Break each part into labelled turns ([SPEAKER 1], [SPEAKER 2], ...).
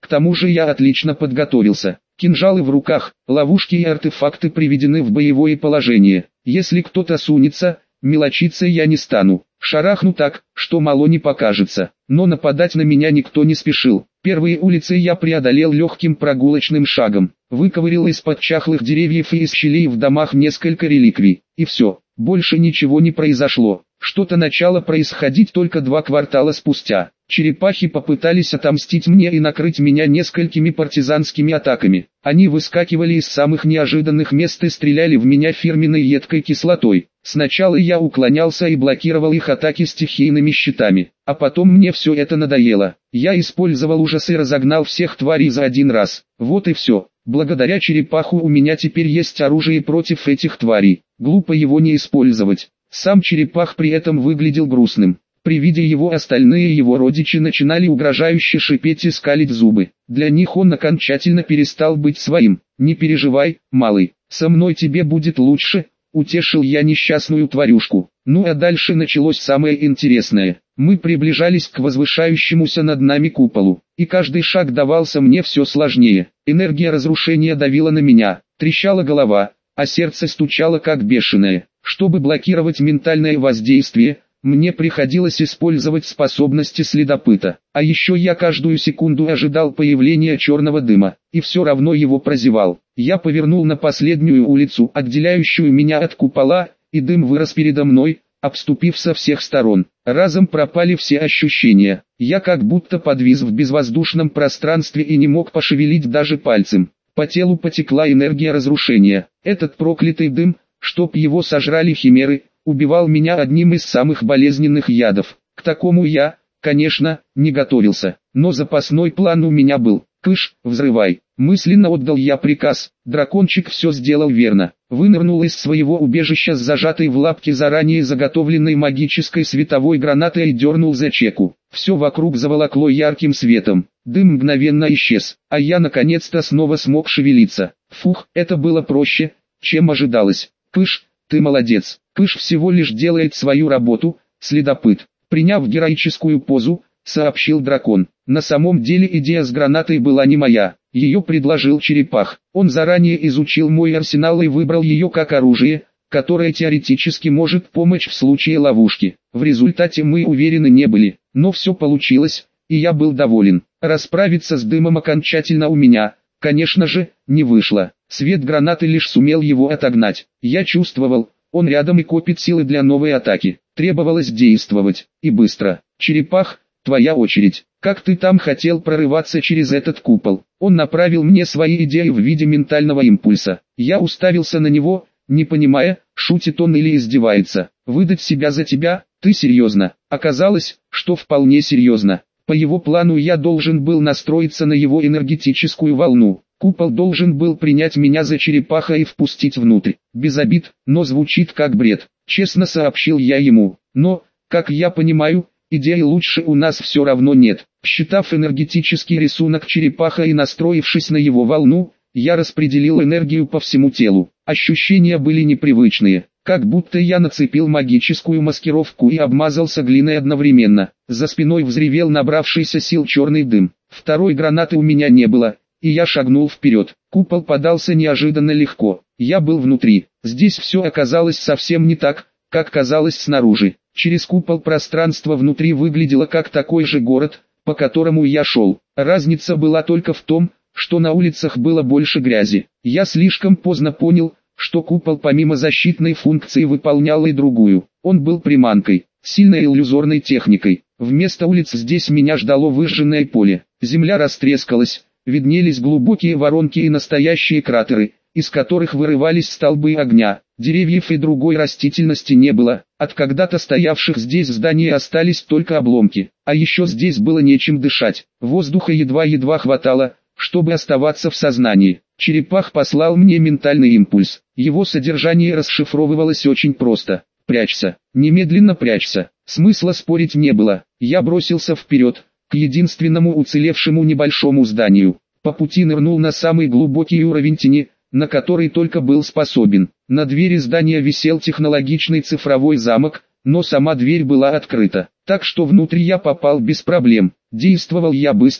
[SPEAKER 1] К тому же я отлично подготовился. Кинжалы в руках, ловушки и артефакты приведены в боевое положение. Если кто-то сунется, мелочиться я не стану. Шарахну так, что мало не покажется. Но нападать на меня никто не спешил. Первые улицы я преодолел легким прогулочным шагом. Выковырил из-под чахлых деревьев и из щелей в домах несколько реликвий. И все. Больше ничего не произошло. Что-то начало происходить только 2 квартала спустя. Черепахи попытались отомстить мне и накрыть меня несколькими партизанскими атаками. Они выскакивали из самых неожиданных мест и стреляли в меня фирменной едкой кислотой. Сначала я уклонялся и блокировал их атаки стихийными щитами, а потом мне все это надоело. Я использовал ужас и разогнал всех тварей за один раз. Вот и все. Благодаря черепаху у меня теперь есть оружие против этих тварей. Глупо его не использовать. Сам черепах при этом выглядел грустным. При виде его остальные его родичи начинали угрожающе шипеть и скалить зубы. Для них он окончательно перестал быть своим. «Не переживай, малый, со мной тебе будет лучше», — утешил я несчастную тварюшку. Ну а дальше началось самое интересное. Мы приближались к возвышающемуся над нами куполу, и каждый шаг давался мне все сложнее. Энергия разрушения давила на меня, трещала голова, а сердце стучало как бешеное. Чтобы блокировать ментальное воздействие, мне приходилось использовать способности следопыта. А еще я каждую секунду ожидал появления черного дыма, и все равно его прозевал. Я повернул на последнюю улицу, отделяющую меня от купола, и дым вырос передо мной, обступив со всех сторон. Разом пропали все ощущения. Я как будто подвис в безвоздушном пространстве и не мог пошевелить даже пальцем. По телу потекла энергия разрушения. Этот проклятый дым, чтоб его сожрали химеры, убивал меня одним из самых болезненных ядов. К такому я, конечно, не готовился, но запасной план у меня был. «Кыш, взрывай!» Мысленно отдал я приказ. Дракончик все сделал верно. Вынырнул из своего убежища с зажатой в лапке заранее заготовленной магической световой гранатой и дернул за чеку. Все вокруг заволокло ярким светом. Дым мгновенно исчез, а я наконец-то снова смог шевелиться. Фух, это было проще, чем ожидалось. «Кыш, ты молодец!» Кыш всего лишь делает свою работу, следопыт. Приняв героическую позу, сообщил дракон. На самом деле идея с гранатой была не моя. Ее предложил черепах. Он заранее изучил мой арсенал и выбрал ее как оружие, которое теоретически может помочь в случае ловушки. В результате мы уверены не были, но все получилось, и я был доволен. Расправиться с дымом окончательно у меня, конечно же, не вышло. Свет гранаты лишь сумел его отогнать. Я чувствовал, он рядом и копит силы для новой атаки. Требовалось действовать, и быстро. «Черепах, твоя очередь. Как ты там хотел прорываться через этот купол?» Он направил мне свои идеи в виде ментального импульса. Я уставился на него, не понимая, шутит он или издевается. «Выдать себя за тебя? Ты серьезно?» Оказалось, что вполне серьезно. По его плану я должен был настроиться на его энергетическую волну. Купол должен был принять меня за черепаха и впустить внутрь. Без обид, но звучит как бред, честно сообщил я ему. Но, как я понимаю, идеи лучше у нас все равно нет. Считав энергетический рисунок черепаха и настроившись на его волну, я распределил энергию по всему телу. Ощущения были непривычные, как будто я нацепил магическую маскировку и обмазался глиной одновременно. За спиной взревел набравшийся сил черный дым. Второй гранаты у меня не было, и я шагнул вперед. Купол подался неожиданно легко. Я был внутри. Здесь все оказалось совсем не так, как казалось снаружи. Через купол пространство внутри выглядело как такой же город, по которому я шел. Разница была только в том, что на улицах было больше грязи. Я слишком поздно понял, что купол помимо защитной функции выполнял и другую. Он был приманкой, сильной иллюзорной техникой. Вместо улиц здесь меня ждало выжженное поле. Земля растрескалась, виднелись глубокие воронки и настоящие кратеры, из которых вырывались столбы огня. Деревьев и другой растительности не было. От когда-то стоявших здесь зданий остались только обломки. А еще здесь было нечем дышать. Воздуха едва-едва хватало, чтобы оставаться в сознании. Черепах послал мне ментальный импульс. Его содержание расшифровывалось очень просто. «Прячься, немедленно прячься». Смысла спорить не было. Я бросился вперед, к единственному уцелевшему небольшому зданию. По пути нырнул на самый глубокий уровень тени, на который только был способен. На двери здания висел технологичный цифровой замок, но сама дверь была открыта, так что внутрь я попал без проблем. Действовал я быстро,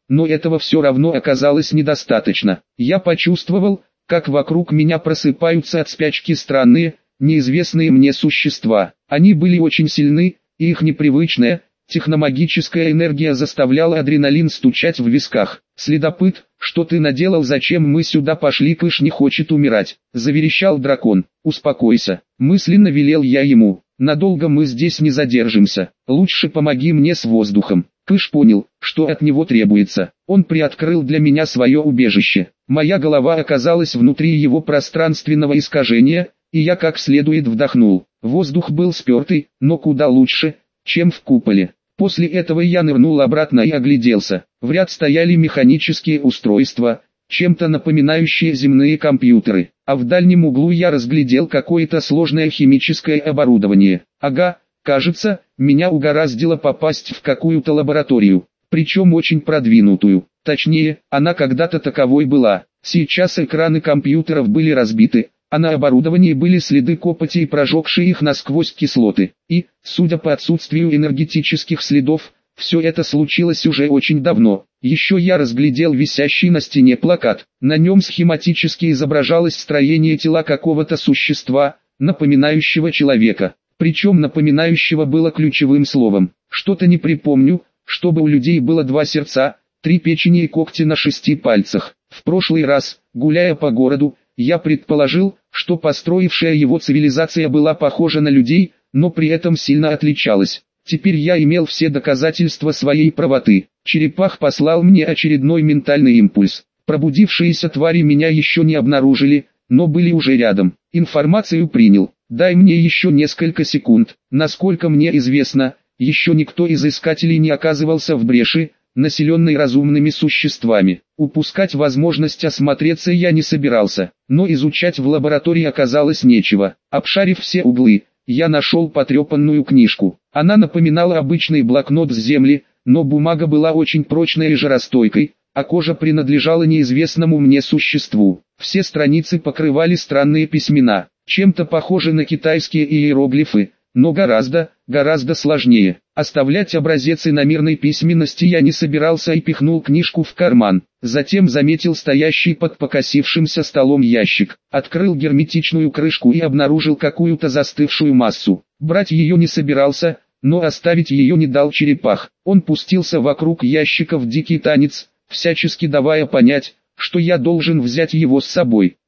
[SPEAKER 1] но этого все равно оказалось недостаточно. Я почувствовал, как вокруг меня просыпаются от спячки странные, неизвестные мне существа. Они были очень сильны, и их непривычная, техномагическая энергия заставляла адреналин стучать в висках. «Следопыт, что ты наделал, зачем мы сюда пошли? Кыш не хочет умирать», — заверещал дракон. «Успокойся», — мысленно велел я ему. «Надолго мы здесь не задержимся, лучше помоги мне с воздухом». Кыш понял, что от него требуется. Он приоткрыл для меня свое убежище. Моя голова оказалась внутри его пространственного искажения, и я как следует вдохнул. Воздух был спертый, но куда лучше, чем в куполе. После этого я нырнул обратно и огляделся. В ряд стояли механические устройства, чем-то напоминающие земные компьютеры, а в дальнем углу я разглядел какое-то сложное химическое оборудование. Ага, кажется, меня угораздило попасть в какую-то лабораторию, причем очень продвинутую. Точнее, она когда-то таковой была. Сейчас экраны компьютеров были разбиты, а на оборудовании были следы копоти и прожегшие их насквозь кислоты. И, судя по отсутствию энергетических следов, все это случилось уже очень давно. Еще я разглядел висящий на стене плакат. На нем схематически изображалось строение тела какого-то существа, напоминающего человека. Причем напоминающего было ключевым словом. Что-то не припомню, чтобы у людей было 2 сердца, 3 печени и когти на 6 пальцах. В прошлый раз, гуляя по городу, я предположил, что построившая его цивилизация была похожа на людей, но при этом сильно отличалась. Теперь я имел все доказательства своей правоты. Черепах послал мне очередной ментальный импульс. Пробудившиеся твари меня еще не обнаружили, но были уже рядом. Информацию принял. Дай мне еще несколько секунд. Насколько мне известно, еще никто из искателей не оказывался в бреши, населенной разумными существами. Упускать возможность осмотреться я не собирался, но изучать в лаборатории оказалось нечего. Обшарив все углы, я нашел потрепанную книжку. Она напоминала обычный блокнот с земли, но бумага была очень прочной и жаростойкой, а кожа принадлежала неизвестному мне существу. Все страницы покрывали странные письмена, чем-то похожи на китайские иероглифы, но гораздо сложнее. Оставлять образец иномирной письменности я не собирался и пихнул книжку в карман. Затем заметил стоящий под покосившимся столом ящик. Открыл герметичную крышку и обнаружил какую-то застывшую массу. Брать ее не собирался, но оставить ее не дал черепах. Он пустился вокруг ящика в дикий танец, всячески давая понять, что я должен взять его с собой.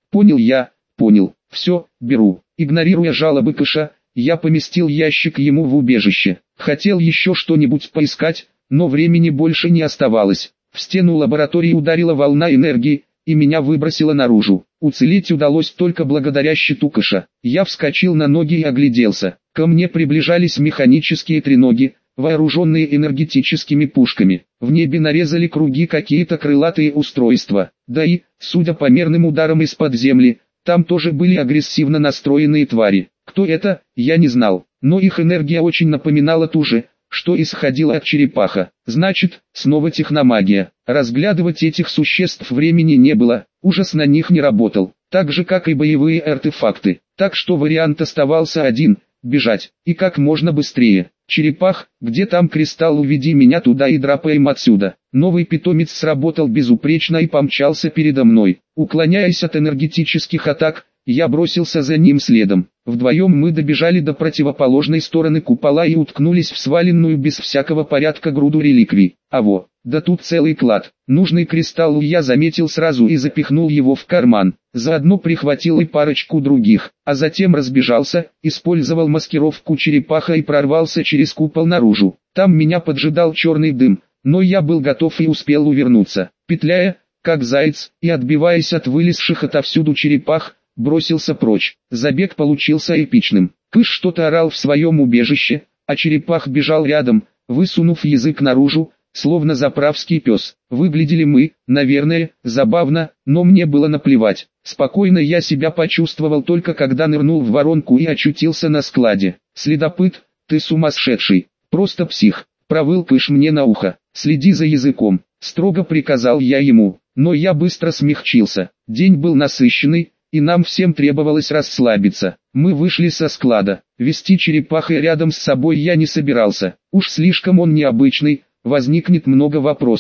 [SPEAKER 1] Понял, все, беру. Игнорируя жалобы Кыша, я поместил ящик ему в убежище. Хотел еще что-нибудь поискать, но времени больше не оставалось. В стену лаборатории ударила волна энергии, и меня выбросило наружу. Уцелеть удалось только благодаря щиту Кыша. Я вскочил на ноги и огляделся. Ко мне приближались механические треноги, вооруженные энергетическими пушками. В небе нарезали круги какие-то крылатые устройства. Да и, судя по мерным ударам из-под земли, там тоже были агрессивно настроенные твари. Кто это, я не знал, но их энергия очень напоминала ту же, что исходила от черепаха. Значит, снова техномагия. Разглядывать этих существ времени не было, ужас на них не работал, так же как и боевые артефакты. Так что вариант оставался один – бежать, и как можно быстрее. «Черепах, где там кристалл? Уведи меня туда и драпаем отсюда». Новый питомец сработал безупречно и помчался передо мной. Уклоняясь от энергетических атак, я бросился за ним следом. Вдвоем мы добежали до противоположной стороны купола и уткнулись в сваленную без всякого порядка груду реликвий. Да тут целый клад. Нужный кристалл я заметил сразу и запихнул его в карман. Заодно прихватил и парочку других, а затем разбежался, использовал маскировку черепаха и прорвался через купол наружу. Там меня поджидал черный дым, но я был готов и успел увернуться. Петляя, как заяц, и отбиваясь от вылезших отовсюду черепах, бросился прочь. Забег получился эпичным. Кыш что-то орал в своем убежище, а черепах бежал рядом, высунув язык наружу, словно заправский пес. Выглядели мы, наверное, забавно, но мне было наплевать. Спокойно я себя почувствовал только когда нырнул в воронку и очутился на складе. «Следопыт, ты сумасшедший, просто псих», — провыл Кыш мне на ухо. «Следи за языком», — строго приказал я ему, но я быстро смягчился. День был насыщенный, и нам всем требовалось расслабиться. Мы вышли со склада. Вести черепаха рядом с собой я не собирался. Уж слишком он необычный, возникнет много вопросов.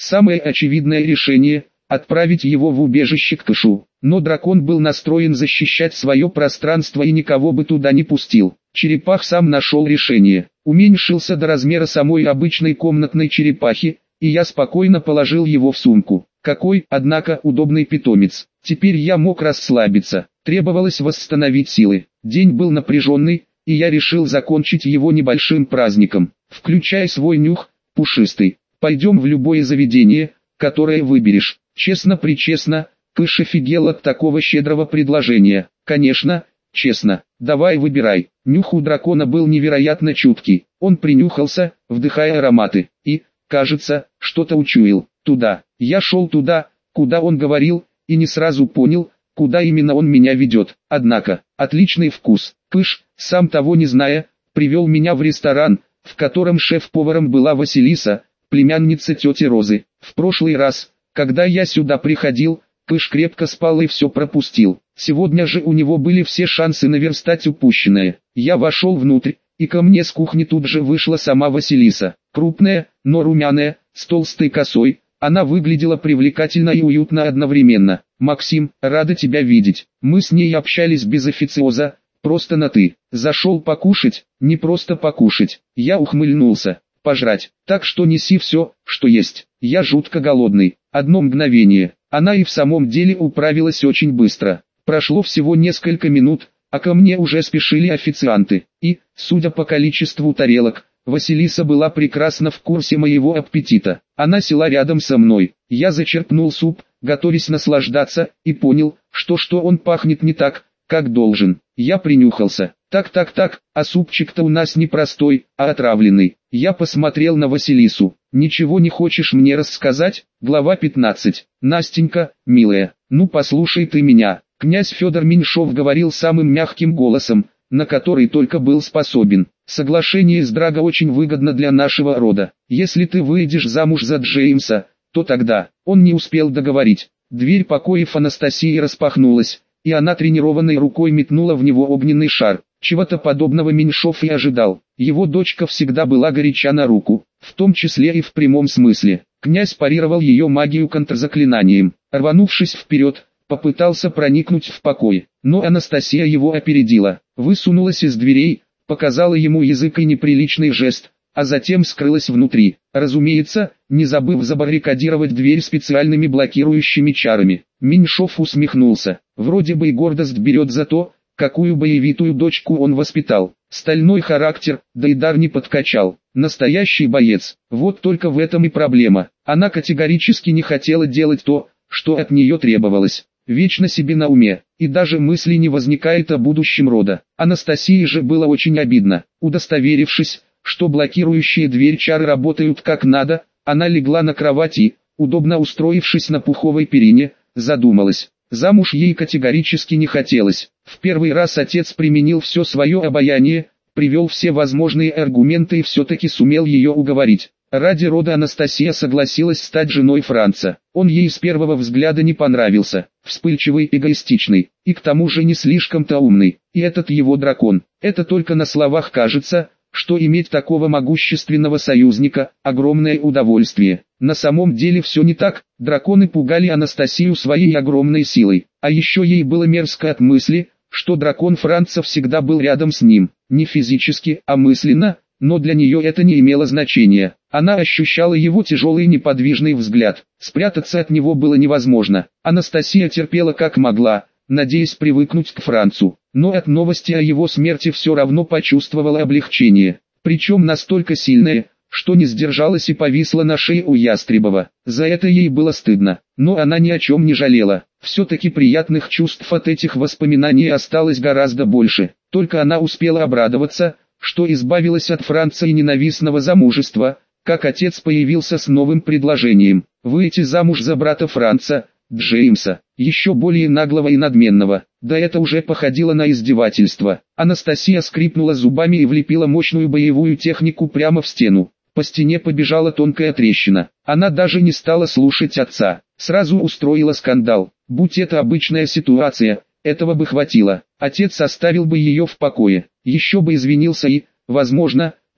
[SPEAKER 1] Самое очевидное решение – отправить его в убежище к Кышу. Но дракон был настроен защищать свое пространство и никого бы туда не пустил. Черепах сам нашел решение. Уменьшился до размера самой обычной комнатной черепахи, и я спокойно положил его в сумку. Какой, однако, удобный питомец. Теперь я мог расслабиться. Требовалось восстановить силы. День был напряженный, и я решил закончить его небольшим праздником. Включай свой нюх, пушистый. Пойдем в любое заведение, которое выберешь. Честно-причестно, Кыш офигел от такого щедрого предложения. Конечно, честно. Давай выбирай. Нюх у дракона был невероятно чуткий. Он принюхался, вдыхая ароматы, и, кажется, что-то учуял. Туда. Я шел туда, куда он говорил, и не сразу понял, куда именно он меня ведет. Однако, отличный вкус. Кыш, сам того не зная, привел меня в ресторан, в котором шеф-поваром была Василиса, племянница тети Розы. В прошлый раз, когда я сюда приходил, Кыш крепко спал и все пропустил. Сегодня же у него были все шансы наверстать упущенное. Я вошел внутрь, и ко мне с кухни тут же вышла сама Василиса. Крупная, но румяная, с толстой косой, она выглядела привлекательно и уютно одновременно. «Максим, рада тебя видеть». Мы с ней общались без официоза, просто на «ты». Зашел покушать, не просто покушать. Я ухмыльнулся. Пожрать. Так что неси все, что есть. Я жутко голодный. Одно мгновение. Она и в самом деле управилась очень быстро. Прошло всего несколько минут, а ко мне уже спешили официанты. И, судя по количеству тарелок, Василиса была прекрасно в курсе моего аппетита. Она села рядом со мной. Я зачерпнул суп, готовясь наслаждаться, и понял, что он пахнет не так, как должен. Я принюхался. Так, а супчик-то у нас не простой, а отравленный. Я посмотрел на Василису. Ничего не хочешь мне рассказать? Глава 15. Настенька, милая, ну послушай ты меня. Князь Федор Меньшов говорил самым мягким голосом, на который только был способен. Соглашение с Драго очень выгодно для нашего рода. Если ты выйдешь замуж за Джеймса, то тогда... Он не успел договорить. Дверь покоев Анастасии распахнулась, и она тренированной рукой метнула в него огненный шар. Чего-то подобного Меньшов и ожидал. Его дочка всегда была горяча на руку, в том числе и в прямом смысле. Князь парировал ее магию контрзаклинанием. Рванувшись вперед, попытался проникнуть в покой, но Анастасия его опередила. Высунулась из дверей, показала ему язык и неприличный жест, а затем скрылась внутри. Разумеется, не забыв забаррикадировать дверь специальными блокирующими чарами. Меньшов усмехнулся. Вроде бы и гордость берет за то, какую боевитую дочку он воспитал. Стальной характер, да и дар не подкачал. Настоящий боец. Вот только в этом и проблема. Она категорически не хотела делать то, что от нее требовалось. Вечно себе на уме, и даже мысли не возникает о будущем рода. Анастасии же было очень обидно. Удостоверившись, что блокирующие дверь чары работают как надо, она легла на кровать и, удобно устроившись на пуховой перине, задумалась. Замуж ей категорически не хотелось. В первый раз отец применил все свое обаяние, привел все возможные аргументы и все-таки сумел ее уговорить. Ради рода Анастасия согласилась стать женой Франца. Он ей с первого взгляда не понравился. Вспыльчивый, эгоистичный, и к тому же не слишком-то умный. И этот его дракон. Это только на словах кажется, что иметь такого могущественного союзника – огромное удовольствие. На самом деле все не так. Драконы пугали Анастасию своей огромной силой. А еще ей было мерзко от мысли, что дракон Франца всегда был рядом с ним. Не физически, а мысленно, но для нее это не имело значения. Она ощущала его тяжелый неподвижный взгляд. Спрятаться от него было невозможно. Анастасия терпела как могла, надеясь привыкнуть к Францу. Но от новости о его смерти все равно почувствовала облегчение. Причем настолько сильное, что не сдержалась и повисла на шее у Ястребова. За это ей было стыдно, но она ни о чем не жалела. Все-таки приятных чувств от этих воспоминаний осталось гораздо больше. Только она успела обрадоваться, что избавилась от Франца и ненавистного замужества, как отец появился с новым предложением – выйти замуж за брата Франца, Джеймса, еще более наглого и надменного. Да это уже походило на издевательство. Анастасия скрипнула зубами и влепила мощную боевую технику прямо в стену. По стене побежала тонкая трещина. Она даже не стала слушать отца. Сразу устроила скандал. Будь это обычная ситуация, этого бы хватило. Отец оставил бы ее в покое. Еще бы извинился и, возможно,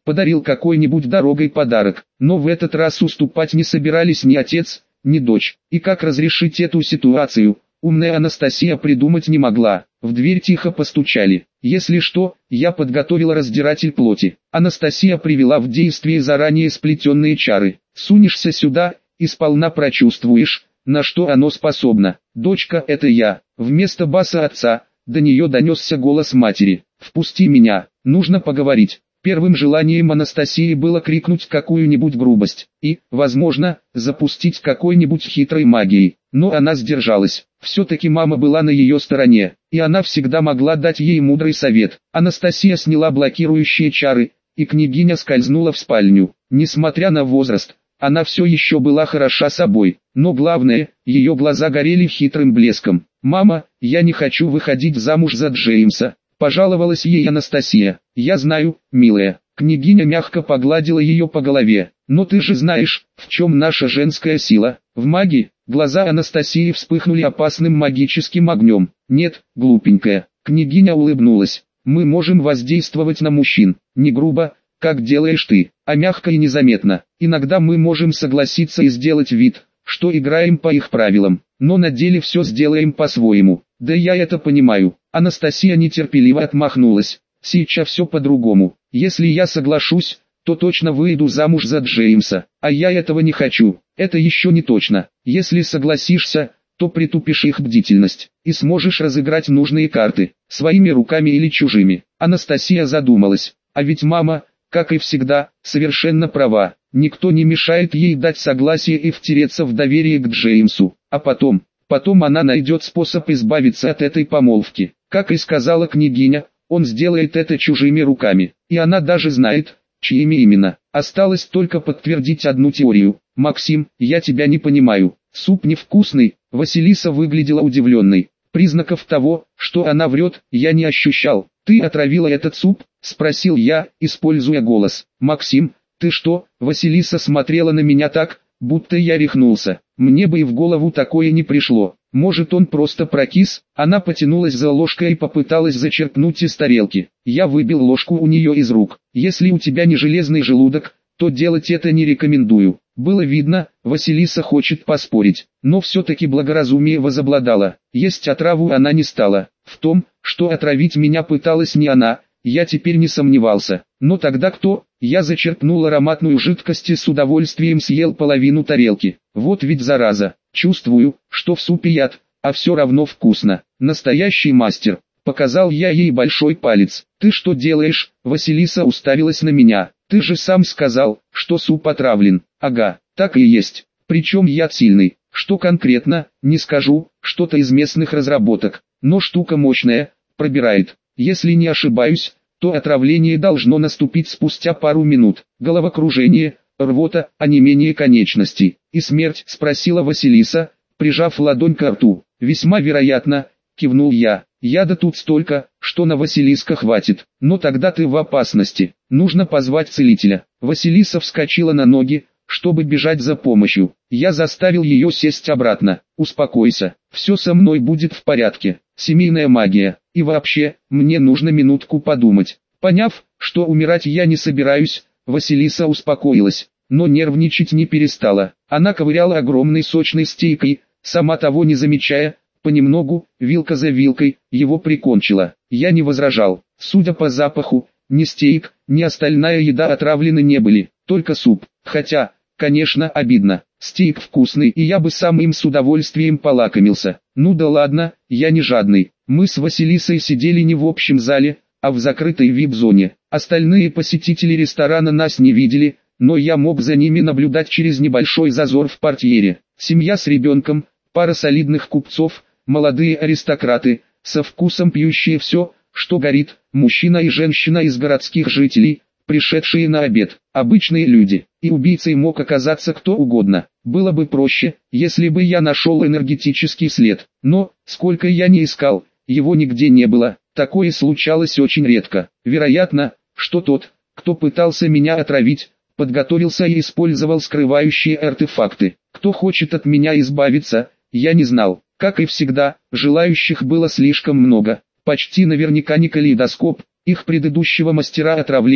[SPEAKER 1] подарил какой-нибудь дорогой подарок. Но в этот раз уступать не собирались ни отец, ни дочь. И как разрешить эту ситуацию, умная Анастасия придумать не могла. В дверь тихо постучали. Если что, я подготовила раздиратель плоти. Анастасия привела в действие заранее сплетенные чары. Сунешься сюда, и сполна прочувствуешь, на что оно способно. Дочка, это я. Вместо баса отца, до нее донесся голос матери. Впусти меня, нужно поговорить. Первым желанием Анастасии было крикнуть какую-нибудь грубость и, возможно, запустить какой-нибудь хитрой магией. Но она сдержалась. Все-таки мама была на ее стороне, и она всегда могла дать ей мудрый совет. Анастасия сняла блокирующие чары, и княгиня скользнула в спальню. Несмотря на возраст, она все еще была хороша собой, но главное, ее глаза горели хитрым блеском. «Мама, я не хочу выходить замуж за Джеймса», — пожаловалась ей Анастасия. «Я знаю, милая». Княгиня мягко погладила ее по голове. «Но ты же знаешь, в чем наша женская сила, в магии». Глаза Анастасии вспыхнули опасным магическим огнем. «Нет, глупенькая». Княгиня улыбнулась. «Мы можем воздействовать на мужчин, не грубо, как делаешь ты, а мягко и незаметно. Иногда мы можем согласиться и сделать вид, что играем по их правилам, но на деле все сделаем по-своему». «Да я это понимаю». Анастасия нетерпеливо отмахнулась. «Сейчас все по-другому. Если я соглашусь, то точно выйду замуж за Джеймса, а я этого не хочу. Это еще не точно. Если согласишься, то притупишь их бдительность, и сможешь разыграть нужные карты, своими руками или чужими». Анастасия задумалась. А ведь мама, как и всегда, совершенно права. Никто не мешает ей дать согласие и втереться в доверие к Джеймсу. А потом она найдет способ избавиться от этой помолвки. Как и сказала княгиня, он сделает это чужими руками. И она даже знает, чьими именно. Осталось только подтвердить одну теорию. «Максим, я тебя не понимаю. Суп невкусный». Василиса выглядела удивленной. Признаков того, что она врет, я не ощущал. «Ты отравила этот суп?» – спросил я, используя голос. «Максим, ты что?» Василиса смотрела на меня так, будто я рехнулся. Мне бы и в голову такое не пришло. Может, он просто прокис? Она потянулась за ложкой и попыталась зачерпнуть из тарелки. Я выбил ложку у нее из рук. «Если у тебя не железный желудок, то делать это не рекомендую». Было видно, Василиса хочет поспорить, но все-таки благоразумие возобладало. Есть отраву она не стала. В том, что отравить меня пыталась не она, я теперь не сомневался. Но тогда кто? Я зачерпнул ароматную жидкость и с удовольствием съел половину тарелки. Вот ведь зараза. Чувствую, что в супе яд, а все равно вкусно. Настоящий мастер. Показал я ей большой палец. «Ты что делаешь?» Василиса уставилась на меня. «Ты же сам сказал, что суп отравлен». «Ага, так и есть. Причем яд сильный. Что конкретно, не скажу, что-то из местных разработок. Но штука мощная, пробирает. Если не ошибаюсь, то отравление должно наступить спустя пару минут. Головокружение, рвота, онемение конечностей. И смерть?» спросила Василиса, прижав ладонь к рту. «Весьма вероятно», кивнул я. «Яда тут столько, что на Василиска хватит. Но тогда ты в опасности. Нужно позвать целителя». Василиса вскочила на ноги, чтобы бежать за помощью. Я заставил ее сесть обратно. «Успокойся, все со мной будет в порядке. Семейная магия. И вообще, мне нужно минутку подумать». Поняв, что умирать я не собираюсь, Василиса успокоилась, но нервничать не перестала. Она ковыряла огромной сочной стейкой, сама того не замечая, понемногу, вилка за вилкой, его прикончила. Я не возражал. Судя по запаху, ни стейк, ни остальная еда отравлены не были, только суп. Хотя, конечно, обидно. Стейк вкусный, и я бы сам им с удовольствием полакомился. Ну да ладно, я не жадный. Мы с Василисой сидели не в общем зале, а в закрытой вип-зоне. Остальные посетители ресторана нас не видели, но я мог за ними наблюдать через небольшой зазор в портьере. Семья с ребенком, пара солидных купцов, молодые аристократы, со вкусом пьющие все, что горит, мужчина и женщина из городских жителей, пришедшие на обед, обычные люди, и убийцей мог оказаться кто угодно. Было бы проще, если бы я нашел энергетический след, но, сколько я не искал, его нигде не было. Такое случалось очень редко. Вероятно, что тот, кто пытался меня отравить, подготовился и использовал скрывающие артефакты. Кто хочет от меня избавиться, я не знал. Как и всегда, желающих было слишком много. Почти наверняка не калейдоскоп, их предыдущего мастера отравлений,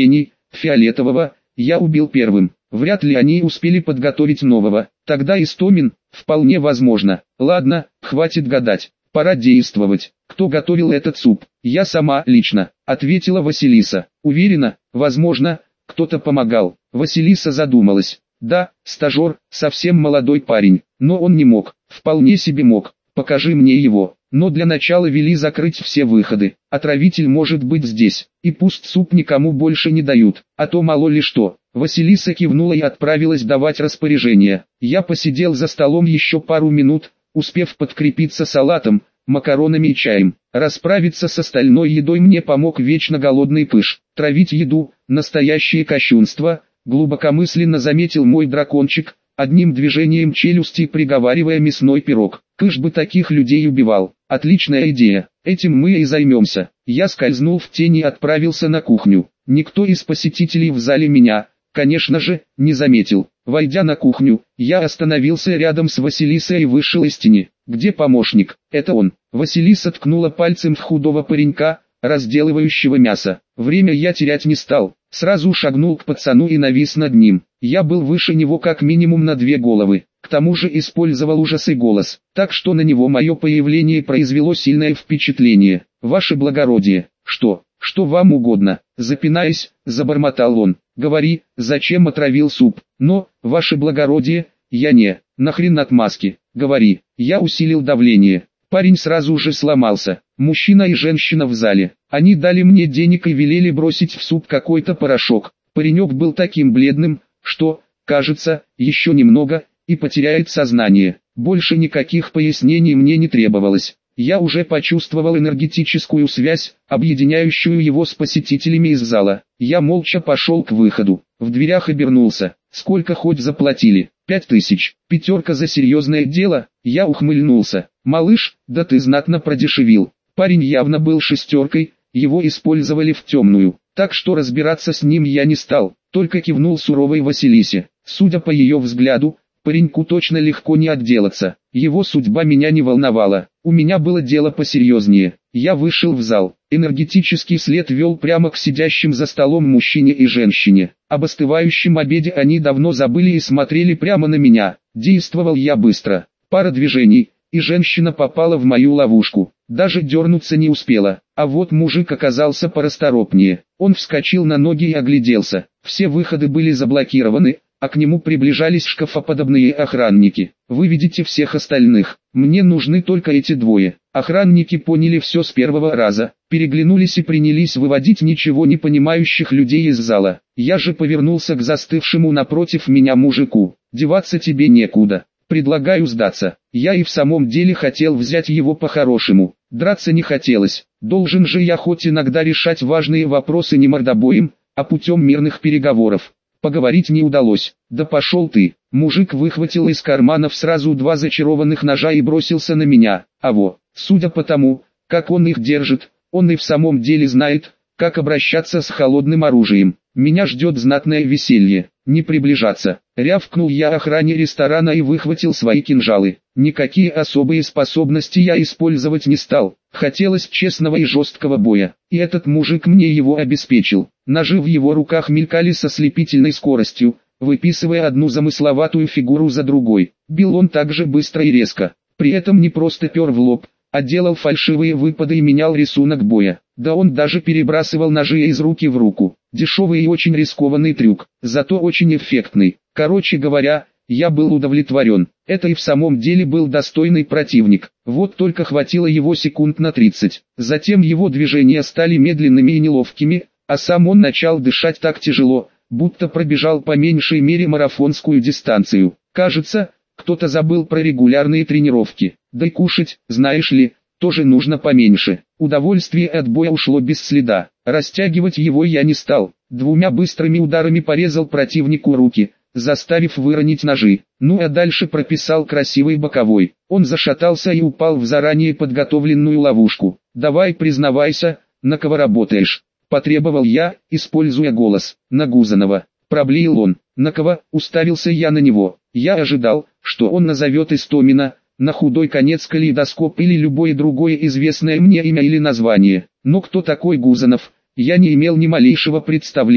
[SPEAKER 1] Фиолетового я убил первым. Вряд ли они успели подготовить нового. Тогда Истомин, вполне возможно. Ладно, хватит гадать. Пора действовать. Кто готовил этот суп? Я сама лично, ответила Василиса. Уверена, возможно, кто-то помогал. Василиса задумалась. Да, стажер, совсем молодой парень, но он не мог, вполне себе мог. Покажи мне его. Но для начала вели закрыть все выходы. Отравитель может быть здесь, и пусть суп никому больше не дают, а то мало ли что. Василиса кивнула и отправилась давать распоряжение. Я посидел за столом еще пару минут, успев подкрепиться салатом, макаронами и чаем. Расправиться с остальной едой мне помог вечно голодный Пыш. Травить еду – настоящее кощунство, глубокомысленно заметил мой дракончик, одним движением челюсти приговаривая мясной пирог. Пыш бы таких людей убивал. Отличная идея, этим мы и займемся. Я скользнул в тень и отправился на кухню. Никто из посетителей в зале меня, конечно же, не заметил. Войдя на кухню, я остановился рядом с Василисой и вышел из тени. Где помощник? Это он. Василиса ткнула пальцем в худого паренька, разделывающего мясо. Время я терять не стал. Сразу шагнул к пацану и навис над ним. Я был выше него как минимум на 2 головы. К тому же использовал ужас и голос, так что на него мое появление произвело сильное впечатление. «Ваше благородие, что вам угодно?» Запинаясь, забормотал он. «Говори, зачем отравил суп?» «Но, ваше благородие, я не, нахрен отмазки, говори». Я усилил давление. Парень сразу же сломался. Мужчина и женщина в зале. Они дали мне денег и велели бросить в суп какой-то порошок. Паренек был таким бледным, что, кажется, еще немного, и потеряет сознание. Больше никаких пояснений мне не требовалось. Я уже почувствовал энергетическую связь, объединяющую его с посетителями из зала. Я молча пошел к выходу. В дверях обернулся. Сколько хоть заплатили? 5000. Пятерка за серьезное дело? Я ухмыльнулся. Малыш, да ты знатно продешевил. Парень явно был шестеркой, его использовали в темную. Так что разбираться с ним я не стал, только кивнул суровой Василисе. Судя по ее взгляду, пареньку точно легко не отделаться. Его судьба меня не волновала. У меня было дело посерьезнее. Я вышел в зал. Энергетический след вел прямо к сидящим за столом мужчине и женщине. Об остывающем обеде они давно забыли и смотрели прямо на меня. Действовал я быстро. Пара движений, и женщина попала в мою ловушку. Даже дернуться не успела. А вот мужик оказался порасторопнее. Он вскочил на ноги и огляделся. Все выходы были заблокированы, а к нему приближались шкафоподобные охранники. «Выведите всех остальных, мне нужны только эти двое». Охранники поняли все с первого раза, переглянулись и принялись выводить ничего не понимающих людей из зала. Я же повернулся к застывшему напротив меня мужику. «Деваться тебе некуда. Предлагаю сдаться». Я и в самом деле хотел взять его по-хорошему. Драться не хотелось. Должен же я хоть иногда решать важные вопросы не мордобоем, а путем мирных переговоров. Поговорить не удалось. «Да пошел ты!» Мужик выхватил из карманов сразу 2 зачарованных ножа и бросился на меня. Судя по тому, как он их держит, он и в самом деле знает, как обращаться с холодным оружием. Меня ждет знатное веселье. «Не приближаться!» Рявкнул я охране ресторана и выхватил свои кинжалы. Никакие особые способности я использовать не стал. Хотелось честного и жесткого боя. И этот мужик мне его обеспечил. Ножи в его руках мелькали со слепительной скоростью, выписывая одну замысловатую фигуру за другой. Бил он так же быстро и резко. При этом не просто пер в лоб, а делал фальшивые выпады и менял рисунок боя. Да он даже перебрасывал ножи из руки в руку. Дешевый и очень рискованный трюк, зато очень эффектный. Короче говоря, я был удовлетворен. Это и в самом деле был достойный противник. Вот только хватило его секунд на 30. Затем его движения стали медленными и неловкими, а сам он начал дышать так тяжело, будто пробежал по меньшей мере марафонскую дистанцию. Кажется, кто-то забыл про регулярные тренировки. Да и кушать, знаешь ли, тоже нужно поменьше. Удовольствие от боя ушло без следа. Растягивать его я не стал. 2 быстрыми ударами порезал противнику руки, заставив выронить ножи. Ну а дальше прописал красивый боковой. Он зашатался и упал в заранее подготовленную ловушку. «Давай признавайся, на кого работаешь?» — потребовал я, используя голос. «На Гузанова», — проблеял он. «На кого?» — уставился я на него. Я ожидал, что он назовет Истомина, на худой конец Калейдоскоп или любое другое известное мне имя или название. Но кто такой Гузанов, я не имел ни малейшего представления.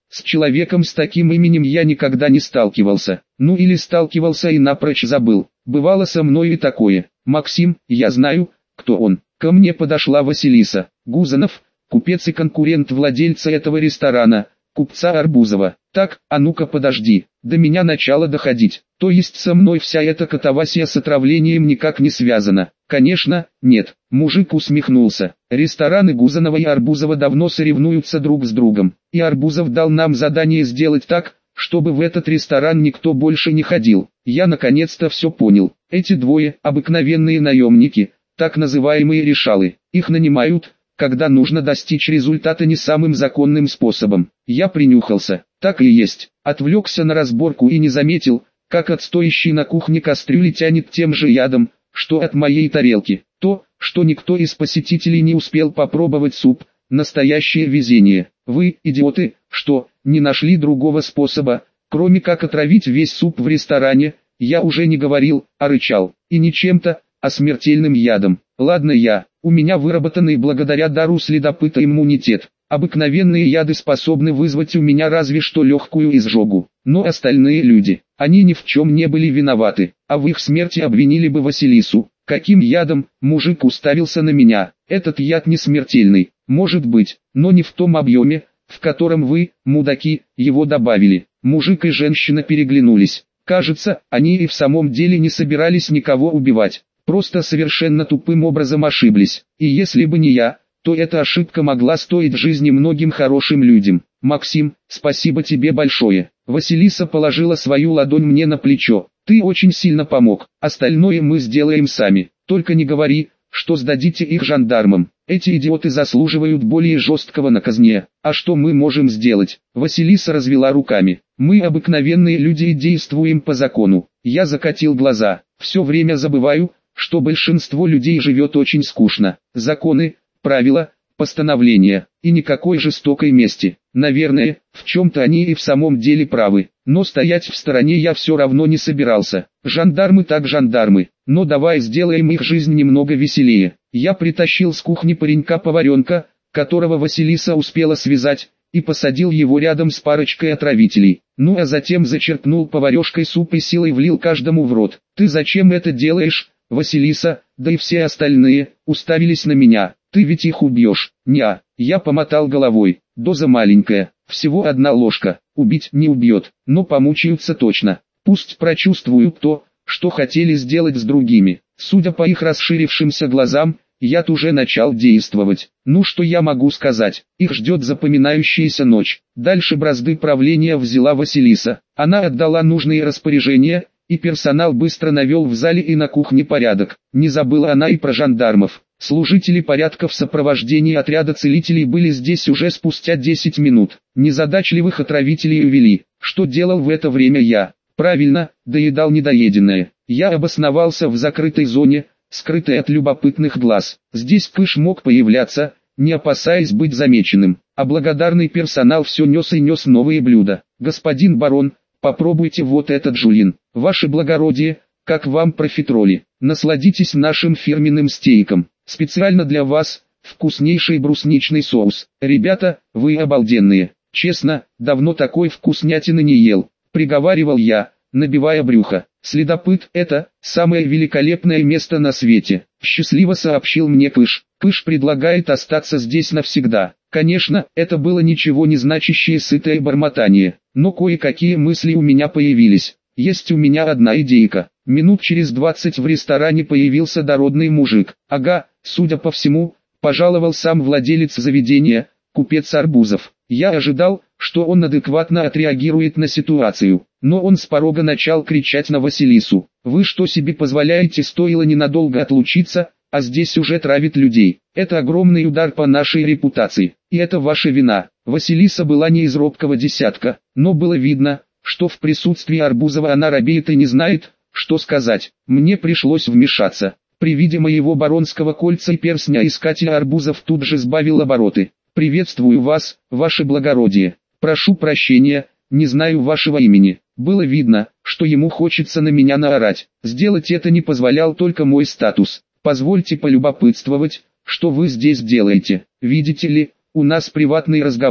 [SPEAKER 1] С человеком с таким именем я никогда не сталкивался. Ну или сталкивался и напрочь забыл. Бывало со мной и такое. Максим, я знаю, кто он. Ко мне подошла Василиса. Гузанов, купец и конкурент владельца этого ресторана, купца Арбузова. Так, а ну-ка подожди, до меня начало доходить. То есть со мной вся эта катавасия с отравлением никак не связана? Конечно, нет. Мужик усмехнулся. Рестораны Гузанова и Арбузова давно соревнуются друг с другом. И Арбузов дал нам задание сделать так, чтобы в этот ресторан никто больше не ходил. Я наконец-то все понял. Эти двое – обыкновенные наемники, так называемые решалы. Их нанимают, когда нужно достичь результата не самым законным способом. Я принюхался. Так и есть. Отвлекся на разборку и не заметил, как от стоящей на кухне кастрюли тянет тем же ядом, что от моей тарелки. То, что никто из посетителей не успел попробовать суп, настоящее везение. Вы, идиоты, что, не нашли другого способа, кроме как отравить весь суп в ресторане? Я уже не говорил, а рычал. И не чем-то, а смертельным ядом. Ладно у меня выработанный благодаря дару следопыта иммунитет. Обыкновенные яды способны вызвать у меня разве что легкую изжогу. Но остальные люди, они ни в чем не были виноваты, а в их смерти обвинили бы Василису. Каким ядом? Мужик уставился на меня. Этот яд не смертельный, может быть, но не в том объеме, в котором вы, мудаки, его добавили. Мужик и женщина переглянулись. Кажется, они и в самом деле не собирались никого убивать. Просто совершенно тупым образом ошиблись. И если бы не я, то эта ошибка могла стоить жизни многим хорошим людям. Максим, спасибо тебе большое. Василиса положила свою ладонь мне на плечо. Ты очень сильно помог. Остальное мы сделаем сами. Только не говори, что сдадите их жандармам. Эти идиоты заслуживают более жесткого наказания. А что мы можем сделать? Василиса развела руками. Мы обыкновенные люди и действуем по закону. Я закатил глаза. Все время забываю, что большинство людей живет очень скучно. Законы, правила, постановления, и никакой жестокой мести. Наверное, в чем-то они и в самом деле правы, но стоять в стороне я все равно не собирался. Жандармы так жандармы, но давай сделаем их жизнь немного веселее. Я притащил с кухни паренька-поваренка, которого Василиса успела связать, и посадил его рядом с парочкой отравителей. Ну а затем зачерпнул поварешкой суп и силой влил каждому в рот. Ты зачем это делаешь? Василиса, да и все остальные, уставились на меня. Ты ведь их убьешь. Неа. Я помотал головой. Доза маленькая, всего 1 ложка. Убить не убьет, но помучаются точно. Пусть прочувствуют то, что хотели сделать с другими. Судя по их расширившимся глазам, яд уже начал действовать. Ну что я могу сказать? Их ждет запоминающаяся ночь. Дальше бразды правления взяла Василиса. Она отдала нужные распоряжения, и персонал быстро навел в зале и на кухне порядок. Не забыла она и про жандармов. Служители порядка в сопровождении отряда целителей были здесь уже спустя 10 минут. Незадачливых отравителей увели. Что делал в это время я? Правильно, доедал недоеденное. Я обосновался в закрытой зоне, скрытой от любопытных глаз. Здесь Пыш мог появляться, не опасаясь быть замеченным. А благодарный персонал все нес и нес новые блюда. Господин барон, попробуйте вот этот жулин. Ваше благородие, как вам профитроли? Насладитесь нашим фирменным стейком. Специально для вас, вкуснейший брусничный соус. Ребята, вы обалденные. Честно, давно такой вкуснятины не ел. Приговаривал я, набивая брюхо. Следопыт – это самое великолепное место на свете. Счастливо сообщил мне Пыш. Пыш предлагает остаться здесь навсегда. Конечно, это было ничего не значащее сытое бормотание. Но кое-какие мысли у меня появились. Есть у меня одна идейка. Минут через 20 в ресторане появился дородный мужик. Ага, судя по всему, пожаловал сам владелец заведения, купец Арбузов. Я ожидал, что он адекватно отреагирует на ситуацию. Но он с порога начал кричать на Василису. «Вы что себе позволяете? Стоило ненадолго отлучиться, а здесь уже травит людей. Это огромный удар по нашей репутации. И это ваша вина». Василиса была не из робкого десятка, но было видно, что в присутствии Арбузова она робеет и не знает, что сказать. Мне пришлось вмешаться. При виде моего баронского кольца и перстня искатель Арбузов тут же сбавил обороты. «Приветствую вас, ваше благородие. Прошу прощения, не знаю вашего имени». Было видно, что ему хочется на меня наорать. Сделать это не позволял только мой статус. «Позвольте полюбопытствовать, что вы здесь делаете. Видите ли, у нас приватный разговор».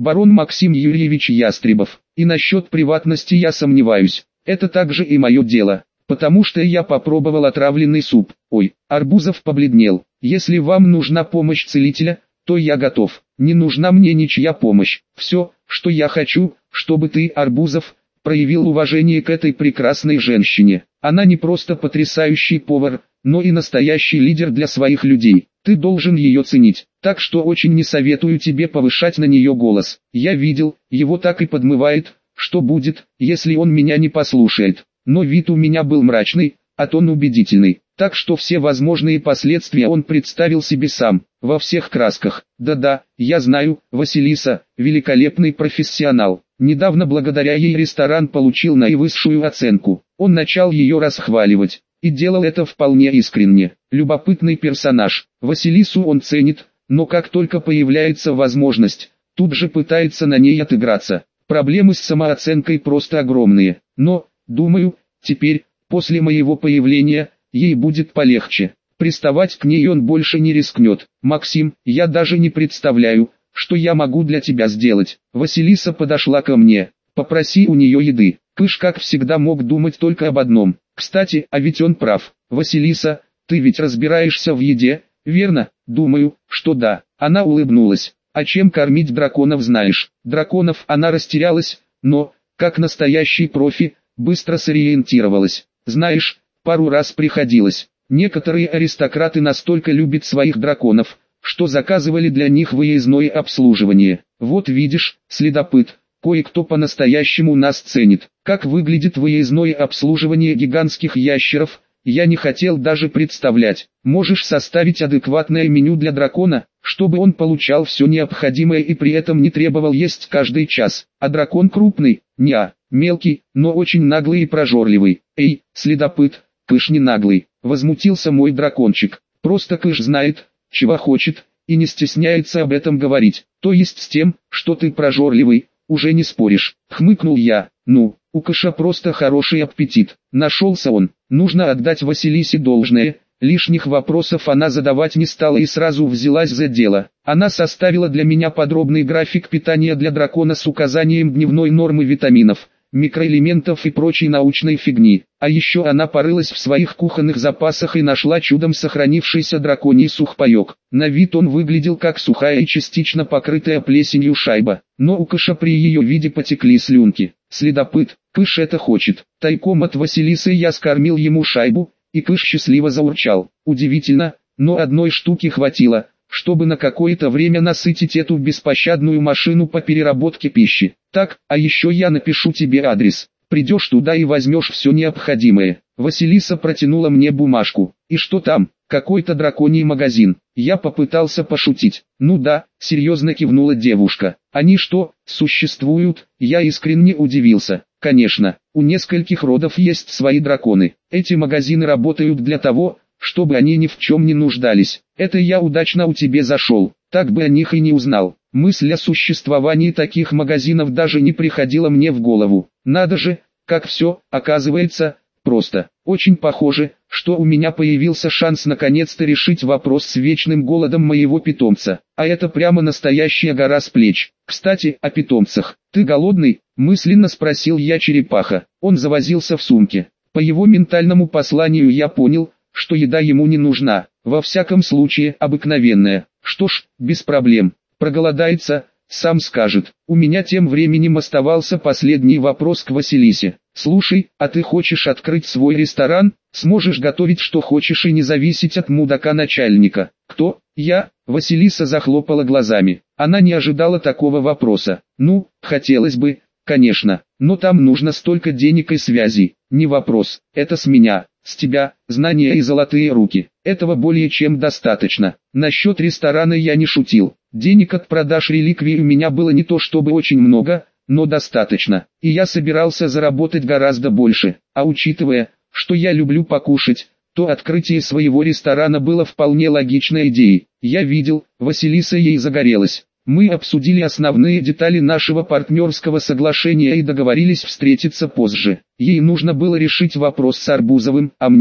[SPEAKER 1] барон Максим Юрьевич Ястребов. И насчет приватности я сомневаюсь. Это также и мое дело, потому что я попробовал отравленный суп. Ой, Арбузов побледнел. Если вам нужна помощь целителя, то я готов. Не нужна мне ничья помощь. Все, что я хочу, чтобы ты, Арбузов, проявил уважение к этой прекрасной женщине. Она не просто потрясающий повар, но и настоящий лидер для своих людей. Ты должен ее ценить, так что очень не советую тебе повышать на нее голос. Я видел, его так и подмывает, что будет, если он меня не послушает. Но вид у меня был мрачный, а тон убедительный, так что все возможные последствия он представил себе сам, во всех красках. Да-да, я знаю, Василиса, великолепный профессионал. Недавно благодаря ей ресторан получил наивысшую оценку. Он начал ее расхваливать, и делал это вполне искренне. Любопытный персонаж. Василису он ценит, но как только появляется возможность, тут же пытается на ней отыграться. Проблемы с самооценкой просто огромные. Но, думаю, теперь, после моего появления, ей будет полегче. Приставать к ней он больше не рискнет. Максим, я даже не представляю, что я могу для тебя сделать. Василиса подошла ко мне. Попроси у нее еды. Кыш, как всегда, мог думать только об одном. Кстати, а ведь он прав. Василиса, ты ведь разбираешься в еде, верно? Думаю, что да. Она улыбнулась. А чем кормить драконов знаешь? Драконов она растерялась, но, как настоящий профи, быстро сориентировалась. Знаешь, пару раз приходилось. Некоторые аристократы настолько любят своих драконов, что заказывали для них выездное обслуживание. Вот видишь, следопыт, кое-кто по-настоящему нас ценит. Как выглядит выездное обслуживание гигантских ящеров, я не хотел даже представлять. Можешь составить адекватное меню для дракона, чтобы он получал все необходимое и при этом не требовал есть каждый час. А дракон крупный? Неа, мелкий, но очень наглый и прожорливый. Эй, следопыт, Кыш не наглый, возмутился мой дракончик. Просто Кыш знает, чего хочет, и не стесняется об этом говорить. То есть с тем, что ты прожорливый, уже не споришь. Хмыкнул я. Ну, у Кыша просто хороший аппетит. Нашелся он. Нужно отдать Василисе должное. Лишних вопросов она задавать не стала и сразу взялась за дело. Она составила для меня подробный график питания для дракона с указанием дневной нормы витаминов, микроэлементов и прочей научной фигни. А еще она порылась в своих кухонных запасах и нашла чудом сохранившийся драконий сухпайок. На вид он выглядел как сухая и частично покрытая плесенью шайба, но у Кыша при ее виде потекли слюнки. Следопыт, Кыш это хочет. Тайком от Василисы я скормил ему шайбу, и Кыш счастливо заурчал. Удивительно, но одной штуки хватило, чтобы на какое-то время насытить эту беспощадную машину по переработке пищи. Так, а еще я напишу тебе адрес. Придешь туда и возьмешь все необходимое. Василиса протянула мне бумажку. И что там? Какой-то драконий магазин. Я попытался пошутить. Ну да, серьезно кивнула девушка. Они что, существуют? Я искренне удивился. Конечно, у нескольких родов есть свои драконы. Эти магазины работают для того, чтобы они ни в чем не нуждались. Это я удачно у тебя зашел, так бы о них и не узнал. Мысль о существовании таких магазинов даже не приходила мне в голову. Надо же, как все, оказывается, просто. Очень похоже, что у меня появился шанс наконец-то решить вопрос с вечным голодом моего питомца. А это прямо настоящая гора с плеч. Кстати, о питомцах. Ты голодный? Мысленно спросил я черепаха. Он завозился в сумке. По его ментальному посланию я понял, что еда ему не нужна, во всяком случае обыкновенная. Что ж, без проблем, проголодается, сам скажет. У меня тем временем оставался последний вопрос к Василисе. Слушай, а ты хочешь открыть свой ресторан? Сможешь готовить что хочешь и не зависеть от мудака начальника? Кто? Я? Василиса захлопала глазами. Она не ожидала такого вопроса. Ну, хотелось бы, конечно, но там нужно столько денег и связей. Не вопрос, это с меня. С тебя, знания и золотые руки. Этого более чем достаточно. Насчет ресторана я не шутил. Денег от продаж реликвий у меня было не то чтобы очень много, но достаточно. И я собирался заработать гораздо больше. А учитывая, что я люблю покушать, то открытие своего ресторана было вполне логичной идеей. Я видел, Василиса ей загорелась. Мы обсудили основные детали нашего партнерского соглашения и договорились встретиться позже. Ей нужно было решить вопрос с Арбузовым, а мне,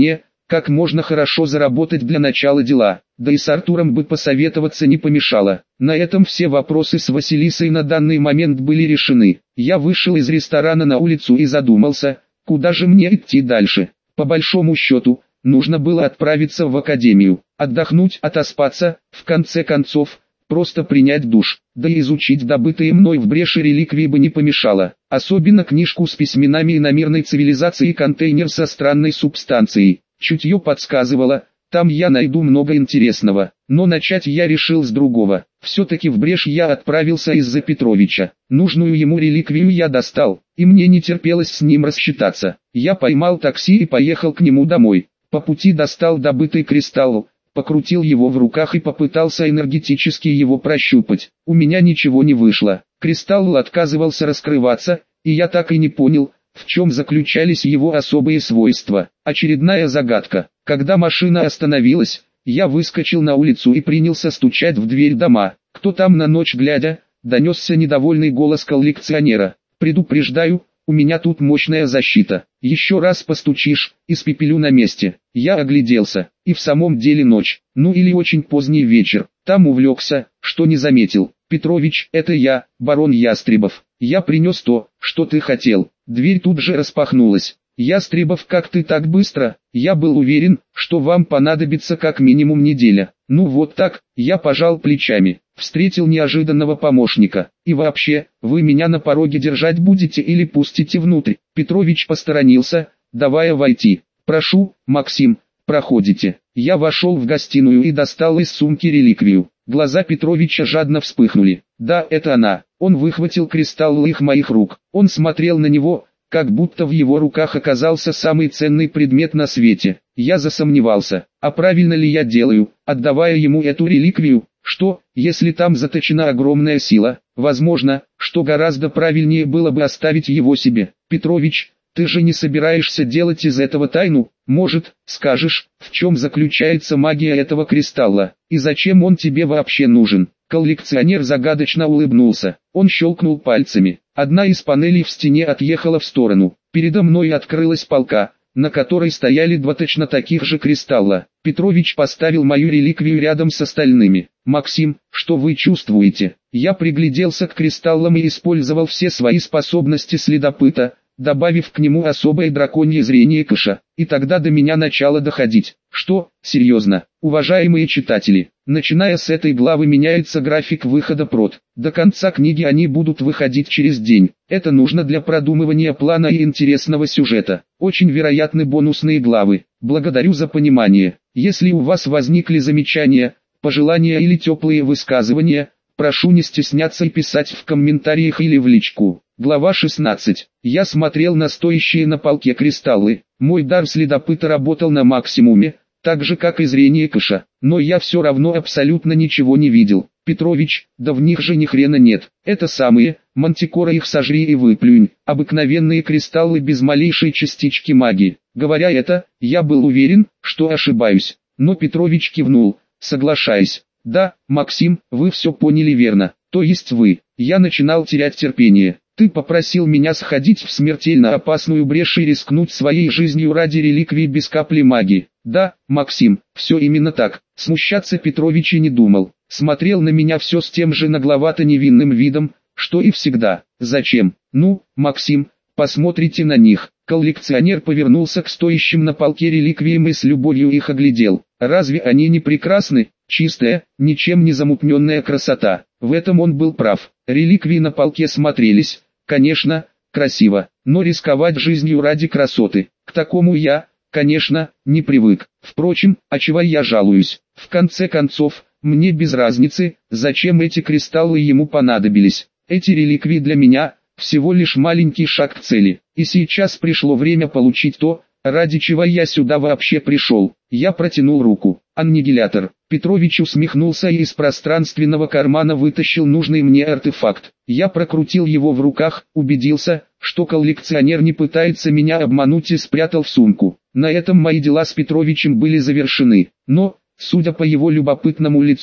[SPEAKER 1] как можно хорошо заработать для начала дела. Да и с Артуром бы посоветоваться не помешало. На этом все вопросы с Василисой на данный момент были решены. Я вышел из ресторана на улицу и задумался, куда же мне идти дальше. По большому счету, нужно было отправиться в академию, отдохнуть, отоспаться, в конце концов, просто принять душ, да и изучить добытые мной в бреши реликвии бы не помешало. Особенно книжку с письменами иномирной цивилизации и контейнер со странной субстанцией. Чутье подсказывало, там я найду много интересного. Но начать я решил с другого. Все-таки в брешь я отправился из-за Петровича. Нужную ему реликвию я достал, и мне не терпелось с ним рассчитаться. Я поймал такси и поехал к нему домой. По пути достал добытый кристалл, покрутил его в руках и попытался энергетически его прощупать. У меня ничего не вышло. Кристалл отказывался раскрываться, и я так и не понял, в чем заключались его особые свойства. Очередная загадка. Когда машина остановилась, я выскочил на улицу и принялся стучать в дверь дома. «Кто там на ночь глядя?» — донесся недовольный голос коллекционера. «Предупреждаю, у меня тут мощная защита. Еще раз постучишь, испепелю на месте». Я огляделся, и в самом деле ночь, ну или очень поздний вечер. Там увлекся, что не заметил. «Петрович, это я, барон Ястребов. Я принес то, что ты хотел». Дверь тут же распахнулась. «Ястребов, как ты так быстро? Я был уверен, что вам понадобится как минимум неделя». «Ну вот так», я пожал плечами. Встретил неожиданного помощника. «И вообще, вы меня на пороге держать будете или пустите внутрь?» Петрович посторонился, давая войти. «Прошу, Максим, проходите». Я вошел в гостиную и достал из сумки реликвию. Глаза Петровича жадно вспыхнули. Да, это она. Он выхватил кристалл из моих рук. Он смотрел на него, как будто в его руках оказался самый ценный предмет на свете. Я засомневался, а правильно ли я делаю, отдавая ему эту реликвию? Что, если там заточена огромная сила? Возможно, что гораздо правильнее было бы оставить его себе. «Петрович, ты же не собираешься делать из этого тайну? Может, скажешь, в чем заключается магия этого кристалла, и зачем он тебе вообще нужен?» Коллекционер загадочно улыбнулся. Он щелкнул пальцами. Одна из панелей в стене отъехала в сторону. Передо мной открылась полка, на которой стояли два точно таких же кристалла. Петрович поставил мою реликвию рядом с остальными. «Максим, что вы чувствуете?» Я пригляделся к кристаллам и использовал все свои способности следопыта, добавив к нему особое драконье зрение Кыша. И тогда до меня начало доходить. Что, серьезно, уважаемые читатели, начиная с этой главы меняется график выхода прот. До конца книги они будут выходить через день. Это нужно для продумывания плана и интересного сюжета. Очень вероятны бонусные главы. Благодарю за понимание. Если у вас возникли замечания, пожелания или теплые высказывания, прошу не стесняться и писать в комментариях или в личку. Глава 16. Я смотрел на стоящие на полке кристаллы. Мой дар следопыта работал на максимуме, так же как и зрение Кыша, но я все равно абсолютно ничего не видел. «Петрович, да в них же ни хрена нет. Это самые, Мантикора, их сожри и выплюнь, обыкновенные кристаллы без малейшей частички магии». Говоря это, я был уверен, что ошибаюсь, но Петрович кивнул, соглашаясь. «Да, Максим, вы все поняли верно, то есть вы». Я начинал терять терпение. «Ты попросил меня сходить в смертельно опасную брешь и рискнуть своей жизнью ради реликвии без капли магии». «Да, Максим, все именно так». Смущаться Петрович и не думал. Смотрел на меня все с тем же нагловато-невинным видом, что и всегда. «Зачем?» «Ну, Максим, посмотрите на них». Коллекционер повернулся к стоящим на полке реликвиям и с любовью их оглядел. «Разве они не прекрасны? Чистая, ничем не замутненная красота». В этом он был прав. Реликвии на полке смотрелись, конечно, красиво, но рисковать жизнью ради красоты, к такому я, конечно, не привык. Впрочем, а чего я жалуюсь? В конце концов, мне без разницы, зачем эти кристаллы ему понадобились. Эти реликвии для меня – всего лишь маленький шаг к цели. И сейчас пришло время получить то, ради чего я сюда вообще пришел. Я протянул руку. Аннигилятор. Петрович усмехнулся и из пространственного кармана вытащил нужный мне артефакт. Я прокрутил его в руках, убедился, что коллекционер не пытается меня обмануть, и спрятал в сумку. На этом мои дела с Петровичем были завершены. Но, судя по его любопытному лицу,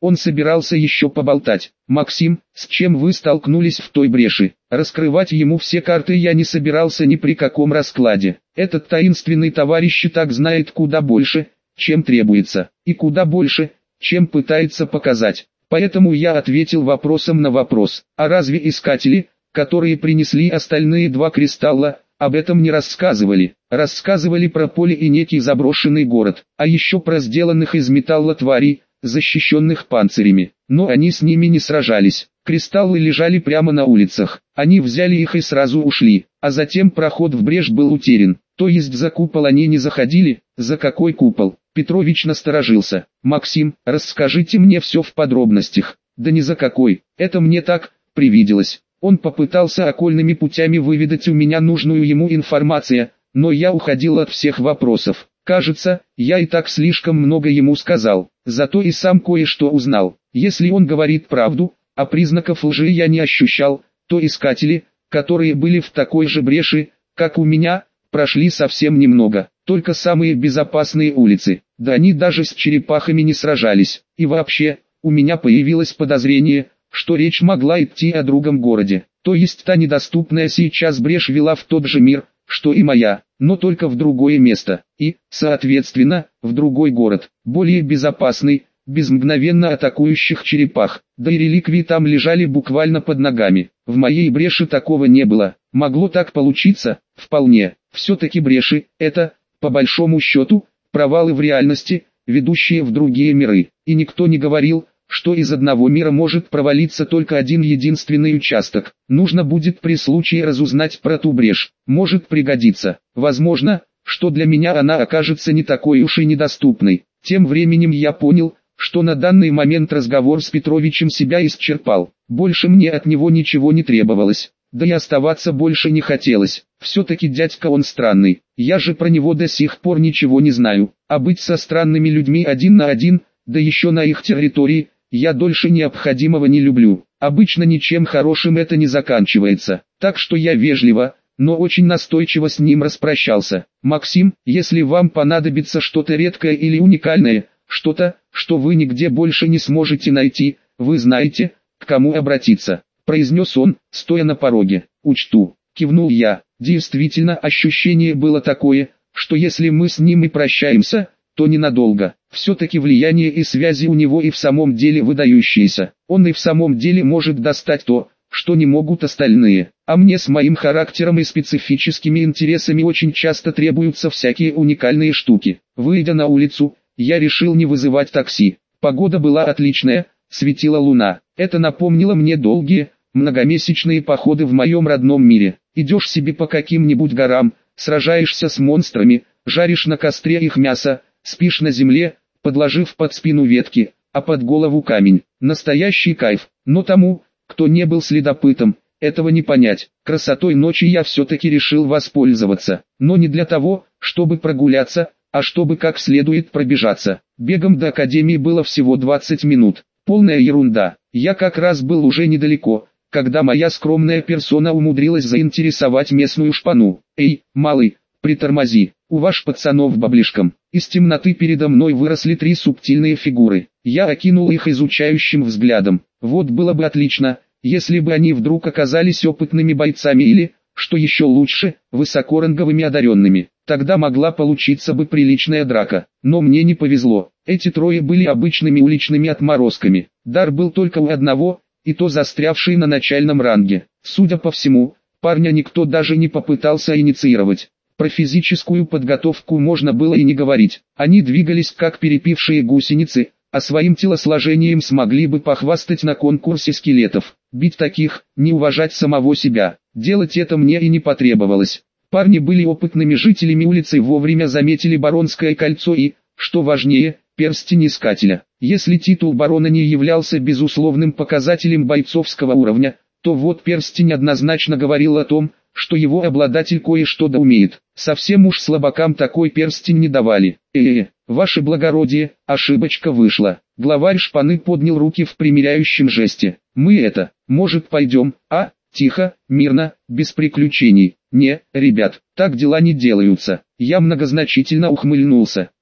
[SPEAKER 1] Он собирался еще поболтать. «Максим, с чем вы столкнулись в той бреши?» Раскрывать ему все карты я не собирался ни при каком раскладе. Этот таинственный товарищ и так знает куда больше, чем требуется, и куда больше, чем пытается показать. Поэтому я ответил вопросом на вопрос. А разве искатели, которые принесли остальные 2 кристалла, об этом не рассказывали? Рассказывали про поле и некий заброшенный город, а еще про сделанных из металла тварей, защищенных панцирями. Но они с ними не сражались. Кристаллы лежали прямо на улицах. Они взяли их и сразу ушли, а затем проход в брешь был утерян. То есть за купол они не заходили? За какой купол? Петрович насторожился. «Максим, расскажите мне все в подробностях». «Да ни за какой, это мне так привиделось». Он попытался окольными путями выведать у меня нужную ему информацию, но я уходил от всех вопросов. Кажется, я и так слишком много ему сказал, зато и сам кое-что узнал. Если он говорит правду, а признаков лжи я не ощущал, то искатели, которые были в такой же бреши, как у меня, прошли совсем немного, только самые безопасные улицы, да они даже с черепахами не сражались. И вообще, у меня появилось подозрение, что речь могла идти о другом городе, то есть та недоступная сейчас брешь вела в тот же мир, что и моя, но только в другое место, и, соответственно, в другой город, более безопасный, без мгновенно атакующих черепах, да и реликвии там лежали буквально под ногами. В моей бреши такого не было. Могло так получиться? Вполне. Все-таки бреши – это, по большому счету, провалы в реальности, ведущие в другие миры. И никто не говорил, что из одного мира может провалиться только один единственный участок. Нужно будет при случае разузнать про ту брешь. Может пригодиться. Возможно, что для меня она окажется не такой уж и недоступной. Тем временем я понял, что на данный момент разговор с Петровичем себя исчерпал. Больше мне от него ничего не требовалось. Да и оставаться больше не хотелось. Все-таки дядька он странный. Я же про него до сих пор ничего не знаю. А быть со странными людьми один на один, да еще на их территории, я дольше необходимого не люблю. Обычно ничем хорошим это не заканчивается. Так что я вежливо, но очень настойчиво с ним распрощался. «Максим, если вам понадобится что-то редкое или уникальное, что-то, что вы нигде больше не сможете найти, вы знаете, к кому обратиться», — произнес он, стоя на пороге. «Учту», — кивнул я. Действительно, ощущение было такое, что если мы с ним и прощаемся, то ненадолго. Все-таки влияние и связи у него и в самом деле выдающиеся. Он и в самом деле может достать то, что не могут остальные. А мне с моим характером и специфическими интересами очень часто требуются всякие уникальные штуки. Выйдя на улицу, я решил не вызывать такси. Погода была отличная, светила луна. Это напомнило мне долгие, многомесячные походы в моем родном мире. Идешь себе по каким-нибудь горам, сражаешься с монстрами, жаришь на костре их мясо, спишь на земле, подложив под спину ветки, а под голову камень. Настоящий кайф. Но тому, кто не был следопытом, этого не понять. Красотой ночи я все-таки решил воспользоваться. Но не для того, чтобы прогуляться, а чтобы как следует пробежаться. Бегом до академии было всего 20 минут. Полная ерунда. Я как раз был уже недалеко, когда моя скромная персона умудрилась заинтересовать местную шпану. «Эй, малый, притормози, у ваш пацанов баблишком». Из темноты передо мной выросли 3 субтильные фигуры. Я окинул их изучающим взглядом. Вот было бы отлично, если бы они вдруг оказались опытными бойцами или, что еще лучше, высокоранговыми одаренными. Тогда могла получиться бы приличная драка. Но мне не повезло. Эти 3 были обычными уличными отморозками. Дар был только у одного, и то застрявший на начальном ранге. Судя по всему, парня никто даже не попытался инициировать. Про физическую подготовку можно было и не говорить. Они двигались как перепившие гусеницы, а своим телосложением смогли бы похвастать на конкурсе скелетов. Бить таких, не уважать самого себя. Делать это мне и не потребовалось. Парни были опытными жителями улицы, вовремя заметили Баронское кольцо и, что важнее, перстень искателя. Если титул барона не являлся безусловным показателем бойцовского уровня, то вот перстень однозначно говорил о том, что его обладатель кое-что да умеет. Совсем уж слабакам такой перстень не давали. Ваше благородие, ошибочка вышла. Главарь шпаны поднял руки в примиряющем жесте. Мы это, может пойдем, а? Тихо, мирно, без приключений. Не, ребят, так дела не делаются. Я многозначительно ухмыльнулся.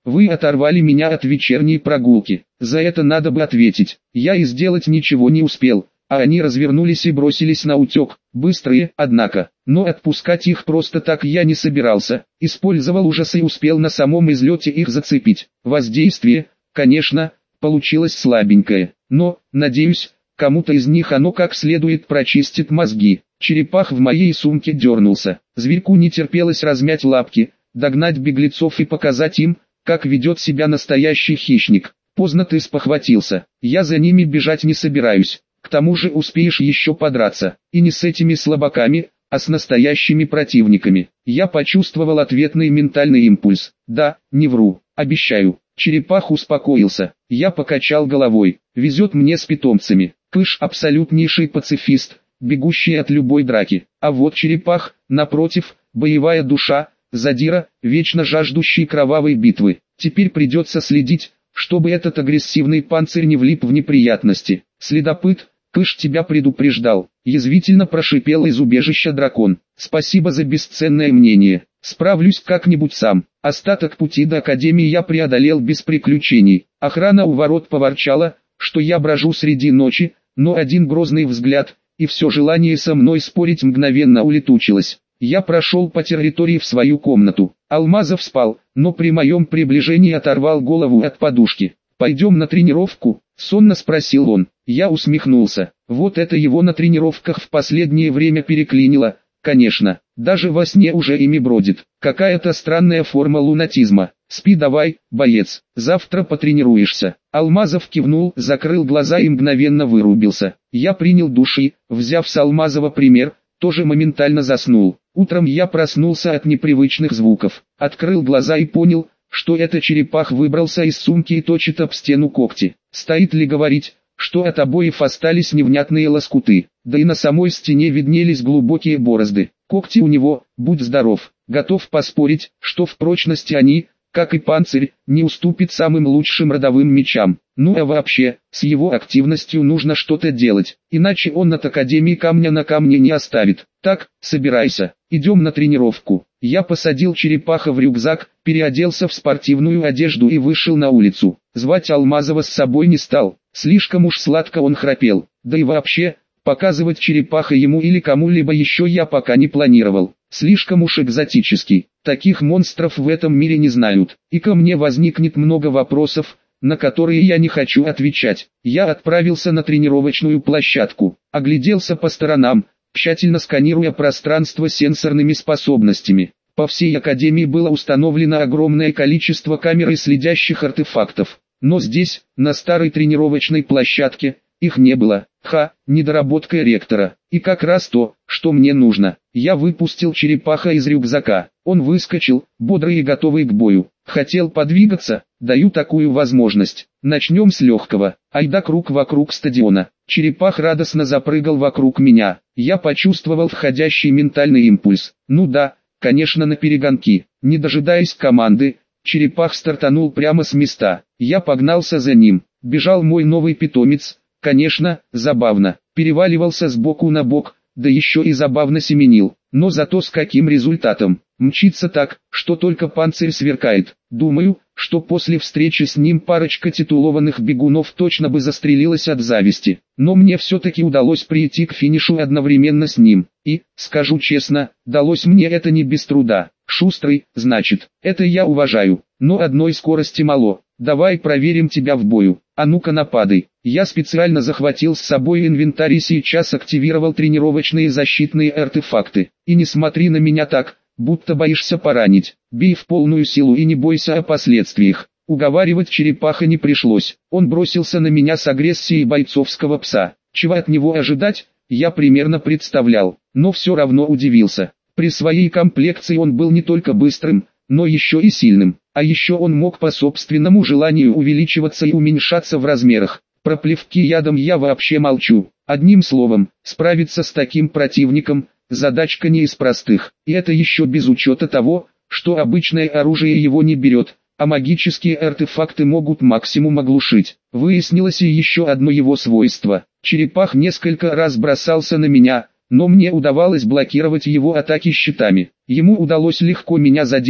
[SPEAKER 1] Вы оторвали меня от вечерней прогулки. За это надо бы ответить. Я и сделать ничего не успел, а они развернулись и бросились на утек. Быстрые, однако. Но отпускать их просто так я не собирался. Использовал ужас и успел на самом излете их зацепить. Воздействие, конечно, получилось слабенькое. Но, надеюсь, кому-то из них оно как следует прочистит мозги. Черепах в моей сумке дернулся. Зверьку не терпелось размять лапки, догнать беглецов и показать им, как ведет себя настоящий хищник. Поздно ты спохватился. Я за ними бежать не собираюсь. К тому же успеешь еще подраться. И не с этими слабаками, а с настоящими противниками. Я почувствовал ответный ментальный импульс. Да, не вру, обещаю. Черепах успокоился. Я покачал головой. Везет мне с питомцами. Пыш абсолютнейший пацифист, бегущий от любой драки. А вот черепах, напротив, боевая душа, задира, вечно жаждущий кровавой битвы. Теперь придется следить, чтобы этот агрессивный панцирь не влип в неприятности. Следопыт, Пыш тебя предупреждал. Язвительно прошипел из убежища дракон. Спасибо за бесценное мнение. Справлюсь как-нибудь сам. Остаток пути до Академии я преодолел без приключений. Охрана у ворот поворчала, что я брожу среди ночи, но один грозный взгляд, и все желание со мной спорить мгновенно улетучилось. Я прошел по территории в свою комнату. Алмазов спал, но при моем приближении оторвал голову от подушки. «Пойдем на тренировку?» — сонно спросил он. Я усмехнулся. Вот это его на тренировках в последнее время переклинило. Конечно, даже во сне уже ими бродит. Какая-то странная форма лунатизма. Спи давай, боец, завтра потренируешься. Алмазов кивнул, закрыл глаза и мгновенно вырубился. Я принял душ и, взяв с Алмазова пример, тоже моментально заснул. Утром я проснулся от непривычных звуков. Открыл глаза и понял, что это черепах выбрался из сумки и точит об стену когти. Стоит ли говорить, что от обоев остались невнятные лоскуты, да и на самой стене виднелись глубокие борозды. Когти у него, будь здоров, готов поспорить, что в прочности они, как и панцирь, не уступит самым лучшим родовым мечам. Ну а вообще, с его активностью нужно что-то делать, иначе он от Академии камня на камне не оставит. Так, собирайся, идем на тренировку. Я посадил черепаха в рюкзак, переоделся в спортивную одежду и вышел на улицу. Звать Алмазова с собой не стал, слишком уж сладко он храпел, да и вообще, показывать черепаха ему или кому-либо еще я пока не планировал. Слишком уж экзотический, таких монстров в этом мире не знают, и ко мне возникнет много вопросов, на которые я не хочу отвечать. Я отправился на тренировочную площадку, огляделся по сторонам, тщательно сканируя пространство сенсорными способностями. По всей Академии было установлено огромное количество камер и следящих артефактов, но здесь, на старой тренировочной площадке, их не было. Недоработка ректора. И как раз то, что мне нужно. Я выпустил черепаха из рюкзака. Он выскочил, бодрый и готовый к бою. Хотел подвигаться, даю такую возможность. Начнем с легкого. Айда круг вокруг стадиона. Черепах радостно запрыгал вокруг меня. Я почувствовал входящий ментальный импульс. Ну да, конечно, на перегонки. Не дожидаясь команды, черепах стартанул прямо с места. Я погнался за ним. Бежал мой новый питомец. Конечно, забавно, переваливался с боку на бок, да еще и забавно семенил, но зато с каким результатом. Мчится так, что только панцирь сверкает. Думаю, что после встречи с ним парочка титулованных бегунов точно бы застрелилась от зависти. Но мне все-таки удалось прийти к финишу одновременно с ним. И, скажу честно, далось мне это не без труда. Шустрый, значит, это я уважаю, но одной скорости мало. Давай проверим тебя в бою. А ну-ка нападай. Я специально захватил с собой инвентарь и сейчас активировал тренировочные защитные артефакты. И не смотри на меня так, будто боишься поранить. Бей в полную силу и не бойся о последствиях. Уговаривать черепаха не пришлось. Он бросился на меня с агрессией бойцовского пса. Чего от него ожидать, я примерно представлял, но все равно удивился. При своей комплекции он был не только быстрым, но еще и сильным. А еще он мог по собственному желанию увеличиваться и уменьшаться в размерах. Про плевки ядом я вообще молчу. Одним словом, справиться с таким противником – задачка не из простых. И это еще без учета того, что обычное оружие его не берет, а магические артефакты могут максимум оглушить. Выяснилось и еще одно его свойство. Черепах несколько раз бросался на меня, но мне удавалось блокировать его атаки щитами. Ему удалось легко меня задеть,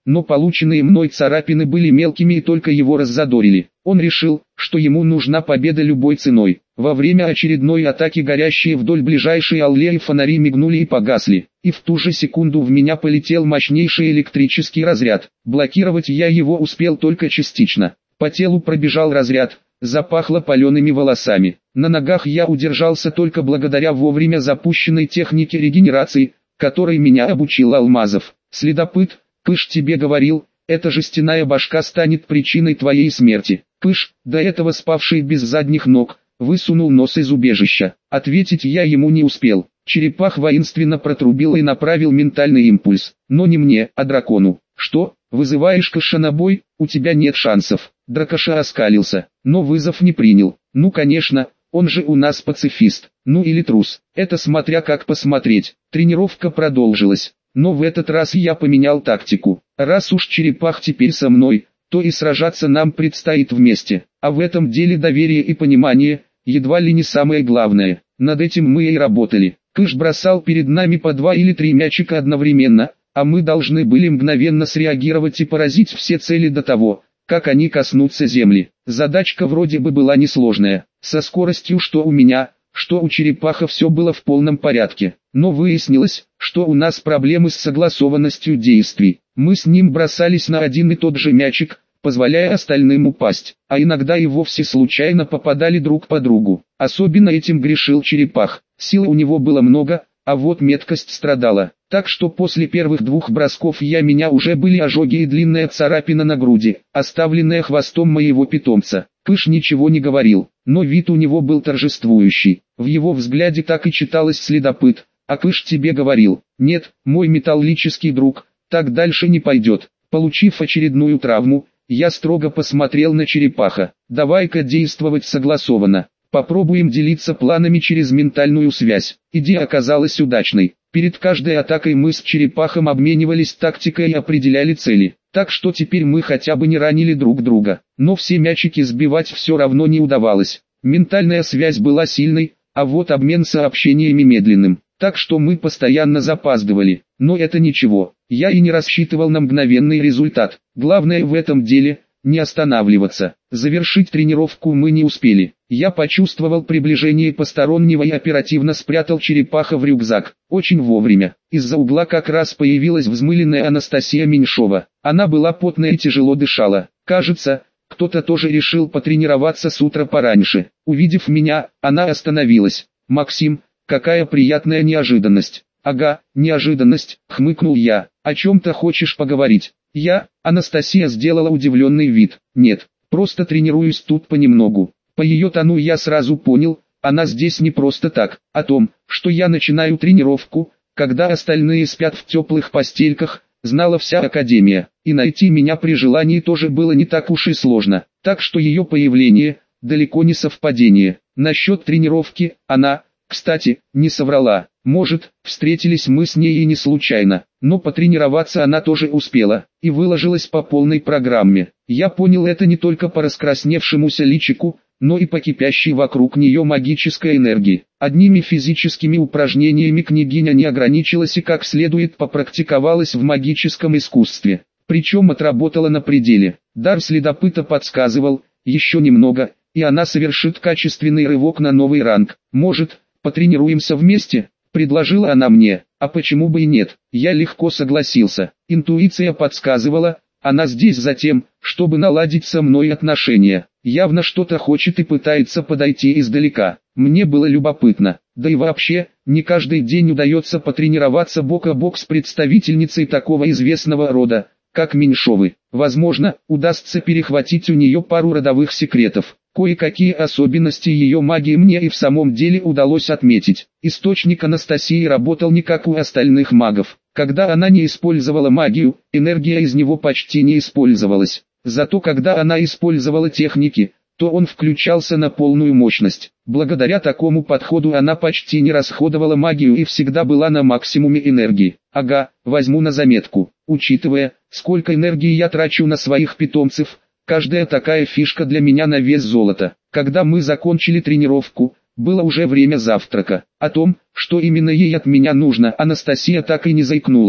[SPEAKER 1] но полученные мной царапины были мелкими и только его раззадорили. Он решил, что ему нужна победа любой ценой. Во время очередной атаки горящие вдоль ближайшей аллеи фонари мигнули и погасли, и в ту же секунду в меня полетел мощнейший электрический разряд. Блокировать я его успел только частично. По телу пробежал разряд, запахло палеными волосами. На ногах я удержался только благодаря вовремя запущенной технике регенерации, которой меня обучил Алмазов. Следопыт, Пыш тебе говорил, эта жестяная башка станет причиной твоей смерти. Пыш, до этого спавший без задних ног, высунул нос из убежища. Ответить я ему не успел. Черепах воинственно протрубил и направил ментальный импульс. Но не мне, а дракону. Что, вызываешь Кыша на бой? У тебя нет шансов. Дракоша оскалился, но вызов не принял. Ну конечно, он же у нас пацифист. Ну или трус. Это смотря как посмотреть. Тренировка продолжилась. Но в этот раз я поменял тактику. Раз уж черепах теперь со мной, то и сражаться нам предстоит вместе. А в этом деле доверие и понимание, едва ли не самое главное. Над этим мы и работали. Кыш бросал перед нами по 2 или 3 мячика одновременно, а мы должны были мгновенно среагировать и поразить все цели до того, как они коснутся земли. Задачка вроде бы была несложная. Со скоростью что у меня, что у черепаха все было в полном порядке. Но выяснилось, что у нас проблемы с согласованностью действий. Мы с ним бросались на один и тот же мячик, позволяя остальным упасть, а иногда и вовсе случайно попадали друг по другу. Особенно этим грешил черепах. Силы у него было много, а вот меткость страдала. Так что после первых 2 бросков меня уже были ожоги и длинная царапина на груди, оставленная хвостом моего питомца. Пыш ничего не говорил, но вид у него был торжествующий. В его взгляде так и читалось следопыт. А Пыш тебе говорил: нет, мой металлический друг, так дальше не пойдет. Получив очередную травму, я строго посмотрел на черепаха. Давай-ка действовать согласованно. Попробуем делиться планами через ментальную связь. Идея оказалась удачной. Перед каждой атакой мы с черепахом обменивались тактикой и определяли цели. Так что теперь мы хотя бы не ранили друг друга. Но все мячики сбивать все равно не удавалось. Ментальная связь была сильной, а вот обмен сообщениями медленным. Так что мы постоянно запаздывали. Но это ничего. Я и не рассчитывал на мгновенный результат. Главное в этом деле – не останавливаться. Завершить тренировку мы не успели. Я почувствовал приближение постороннего и оперативно спрятал черепаха в рюкзак. Очень вовремя. Из-за угла как раз появилась взмыленная Анастасия Меньшова. Она была потная и тяжело дышала. Кажется, кто-то тоже решил потренироваться с утра пораньше. Увидев меня, она остановилась. «Максим, какая приятная неожиданность». «Ага, неожиданность», — хмыкнул я. «О чем-то хочешь поговорить?» Анастасия сделала удивленный вид. «Нет, просто тренируюсь тут понемногу». По ее тону я сразу понял, она здесь не просто так. О том, что я начинаю тренировку, когда остальные спят в теплых постельках, знала вся академия. И найти меня при желании тоже было не так уж и сложно. Так что ее появление – далеко не совпадение. Насчет тренировки, она, кстати, не соврала. Может, встретились мы с ней и не случайно, но потренироваться она тоже успела, и выложилась по полной программе. Я понял это не только по раскрасневшемуся личику, но и по кипящей вокруг нее магической энергии. Одними физическими упражнениями княгиня не ограничилась и как следует попрактиковалась в магическом искусстве. Причем отработала на пределе. Дар следопыта подсказывал, еще немного, и она совершит качественный рывок на новый ранг. «Может, потренируемся вместе?» — предложила она мне. А почему бы и нет? Я легко согласился. Интуиция подсказывала, она здесь за тем, чтобы наладить со мной отношения. Явно что-то хочет и пытается подойти издалека. Мне было любопытно. Да и вообще, не каждый день удается потренироваться бок о бок с представительницей такого известного рода, как Меньшовы. Возможно, удастся перехватить у нее пару родовых секретов. Кое-какие особенности ее магии мне и в самом деле удалось отметить. Источник Анастасии работал не как у остальных магов. Когда она не использовала магию, энергия из него почти не использовалась. Зато когда она использовала техники, то он включался на полную мощность. Благодаря такому подходу она почти не расходовала магию и всегда была на максимуме энергии. Ага, возьму на заметку. Учитывая, сколько энергии я трачу на своих питомцев, каждая такая фишка для меня на вес золота. Когда мы закончили тренировку, было уже время завтрака. О том, что именно ей от меня нужно, Анастасия так и не заикнулась.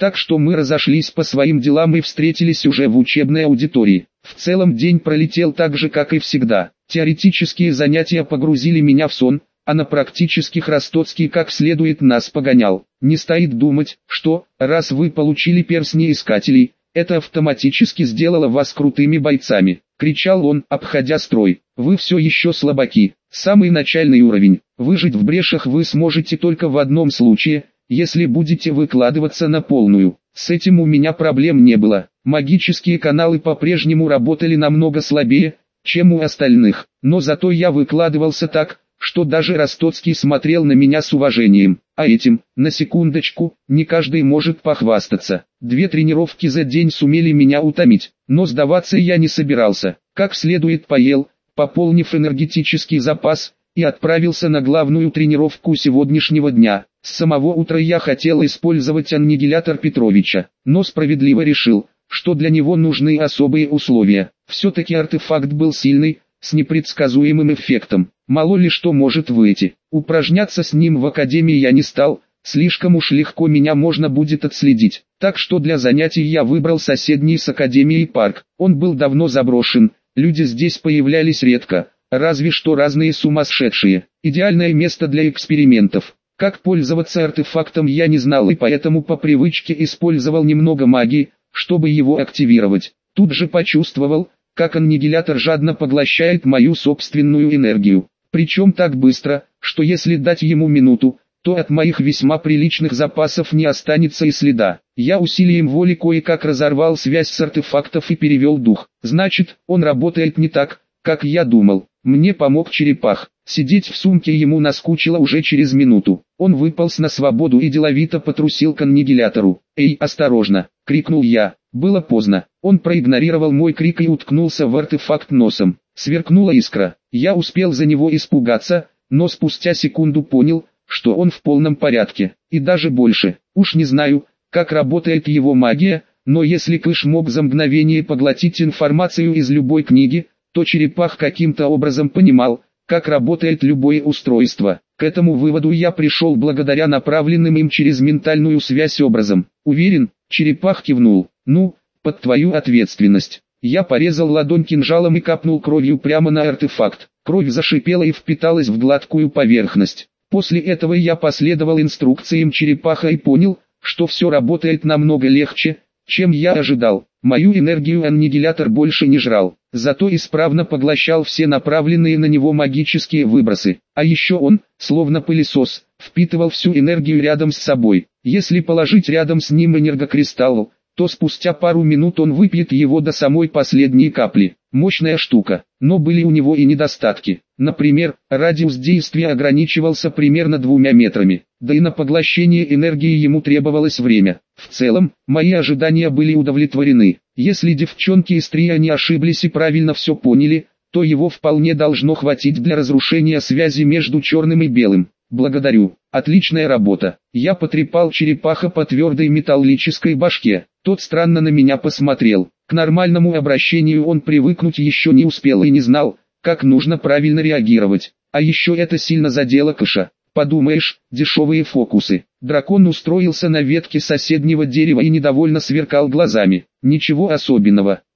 [SPEAKER 1] Так что мы разошлись по своим делам и встретились уже в учебной аудитории. В целом день пролетел так же, как и всегда. Теоретические занятия погрузили меня в сон, а на практических Ростоцкий как следует нас погонял. Не стоит думать, что, раз вы получили перстни искателей, это автоматически сделало вас крутыми бойцами. Кричал он, обходя строй. Вы все еще слабаки. Самый начальный уровень. Выжить в брешах вы сможете только в одном случае, если будете выкладываться на полную. С этим у меня проблем не было. Магические каналы по-прежнему работали намного слабее, чем у остальных. Но зато я выкладывался так, что даже Ростоцкий смотрел на меня с уважением. А этим, на секундочку, не каждый может похвастаться. 2 тренировки за день сумели меня утомить, но сдаваться я не собирался. Как следует поел, пополнив энергетический запас, и отправился на главную тренировку сегодняшнего дня. С самого утра я хотел использовать аннигилятор Петровича, но справедливо решил, что для него нужны особые условия. Все-таки артефакт был сильный, с непредсказуемым эффектом. Мало ли что может выйти. Упражняться с ним в академии я не стал, слишком уж легко меня можно будет отследить. Так что для занятий я выбрал соседний с академией парк. Он был давно заброшен, люди здесь появлялись редко, разве что разные сумасшедшие. Идеальное место для экспериментов. Как пользоваться артефактом я не знал и поэтому по привычке использовал немного магии, чтобы его активировать. Тут же почувствовал, как аннигилятор жадно поглощает мою собственную энергию. Причем так быстро, что если дать ему минуту, то от моих весьма приличных запасов не останется и следа. Я усилием воли кое-как разорвал связь с артефактов и перевел дух. Значит, он работает не так, как я думал. Мне помог черепах. Сидеть в сумке ему наскучило уже через минуту. Он выполз на свободу и деловито потрусил к аннигилятору. «Эй, осторожно!» — крикнул я. Было поздно. Он проигнорировал мой крик и уткнулся в артефакт носом. Сверкнула искра. Я успел за него испугаться, но спустя секунду понял, что он в полном порядке. И даже больше. Уж не знаю, как работает его магия, но если Кыш мог за мгновение поглотить информацию из любой книги, то черепах каким-то образом понимал, как работает любое устройство. К этому выводу я пришел благодаря направленным им через ментальную связь образом. Уверен, черепах кивнул. Ну, под твою ответственность. Я порезал ладонь кинжалом и капнул кровью прямо на артефакт. Кровь зашипела и впиталась в гладкую поверхность. После этого я последовал инструкциям черепаха и понял, что все работает намного легче, чем я ожидал. Мою энергию аннигилятор больше не жрал, зато исправно поглощал все направленные на него магические выбросы. А еще он, словно пылесос, впитывал всю энергию рядом с собой. Если положить рядом с ним энергокристалл, то спустя пару минут он выпьет его до самой последней капли. Мощная штука, но были у него и недостатки. Например, радиус действия ограничивался примерно 2 метрами, да и на поглощение энергии ему требовалось время. В целом, мои ожидания были удовлетворены. Если девчонки из трио не ошиблись и правильно все поняли, то его вполне должно хватить для разрушения связи между черным и белым. Благодарю, отличная работа. Я потрепал черепаха по твердой металлической башке. Тот странно на меня посмотрел. К нормальному обращению он привыкнуть еще не успел и не знал, как нужно правильно реагировать. А еще это сильно задело Кыша. Подумаешь, дешевые фокусы. Дракон устроился на ветке соседнего дерева и недовольно сверкал глазами. Ничего особенного.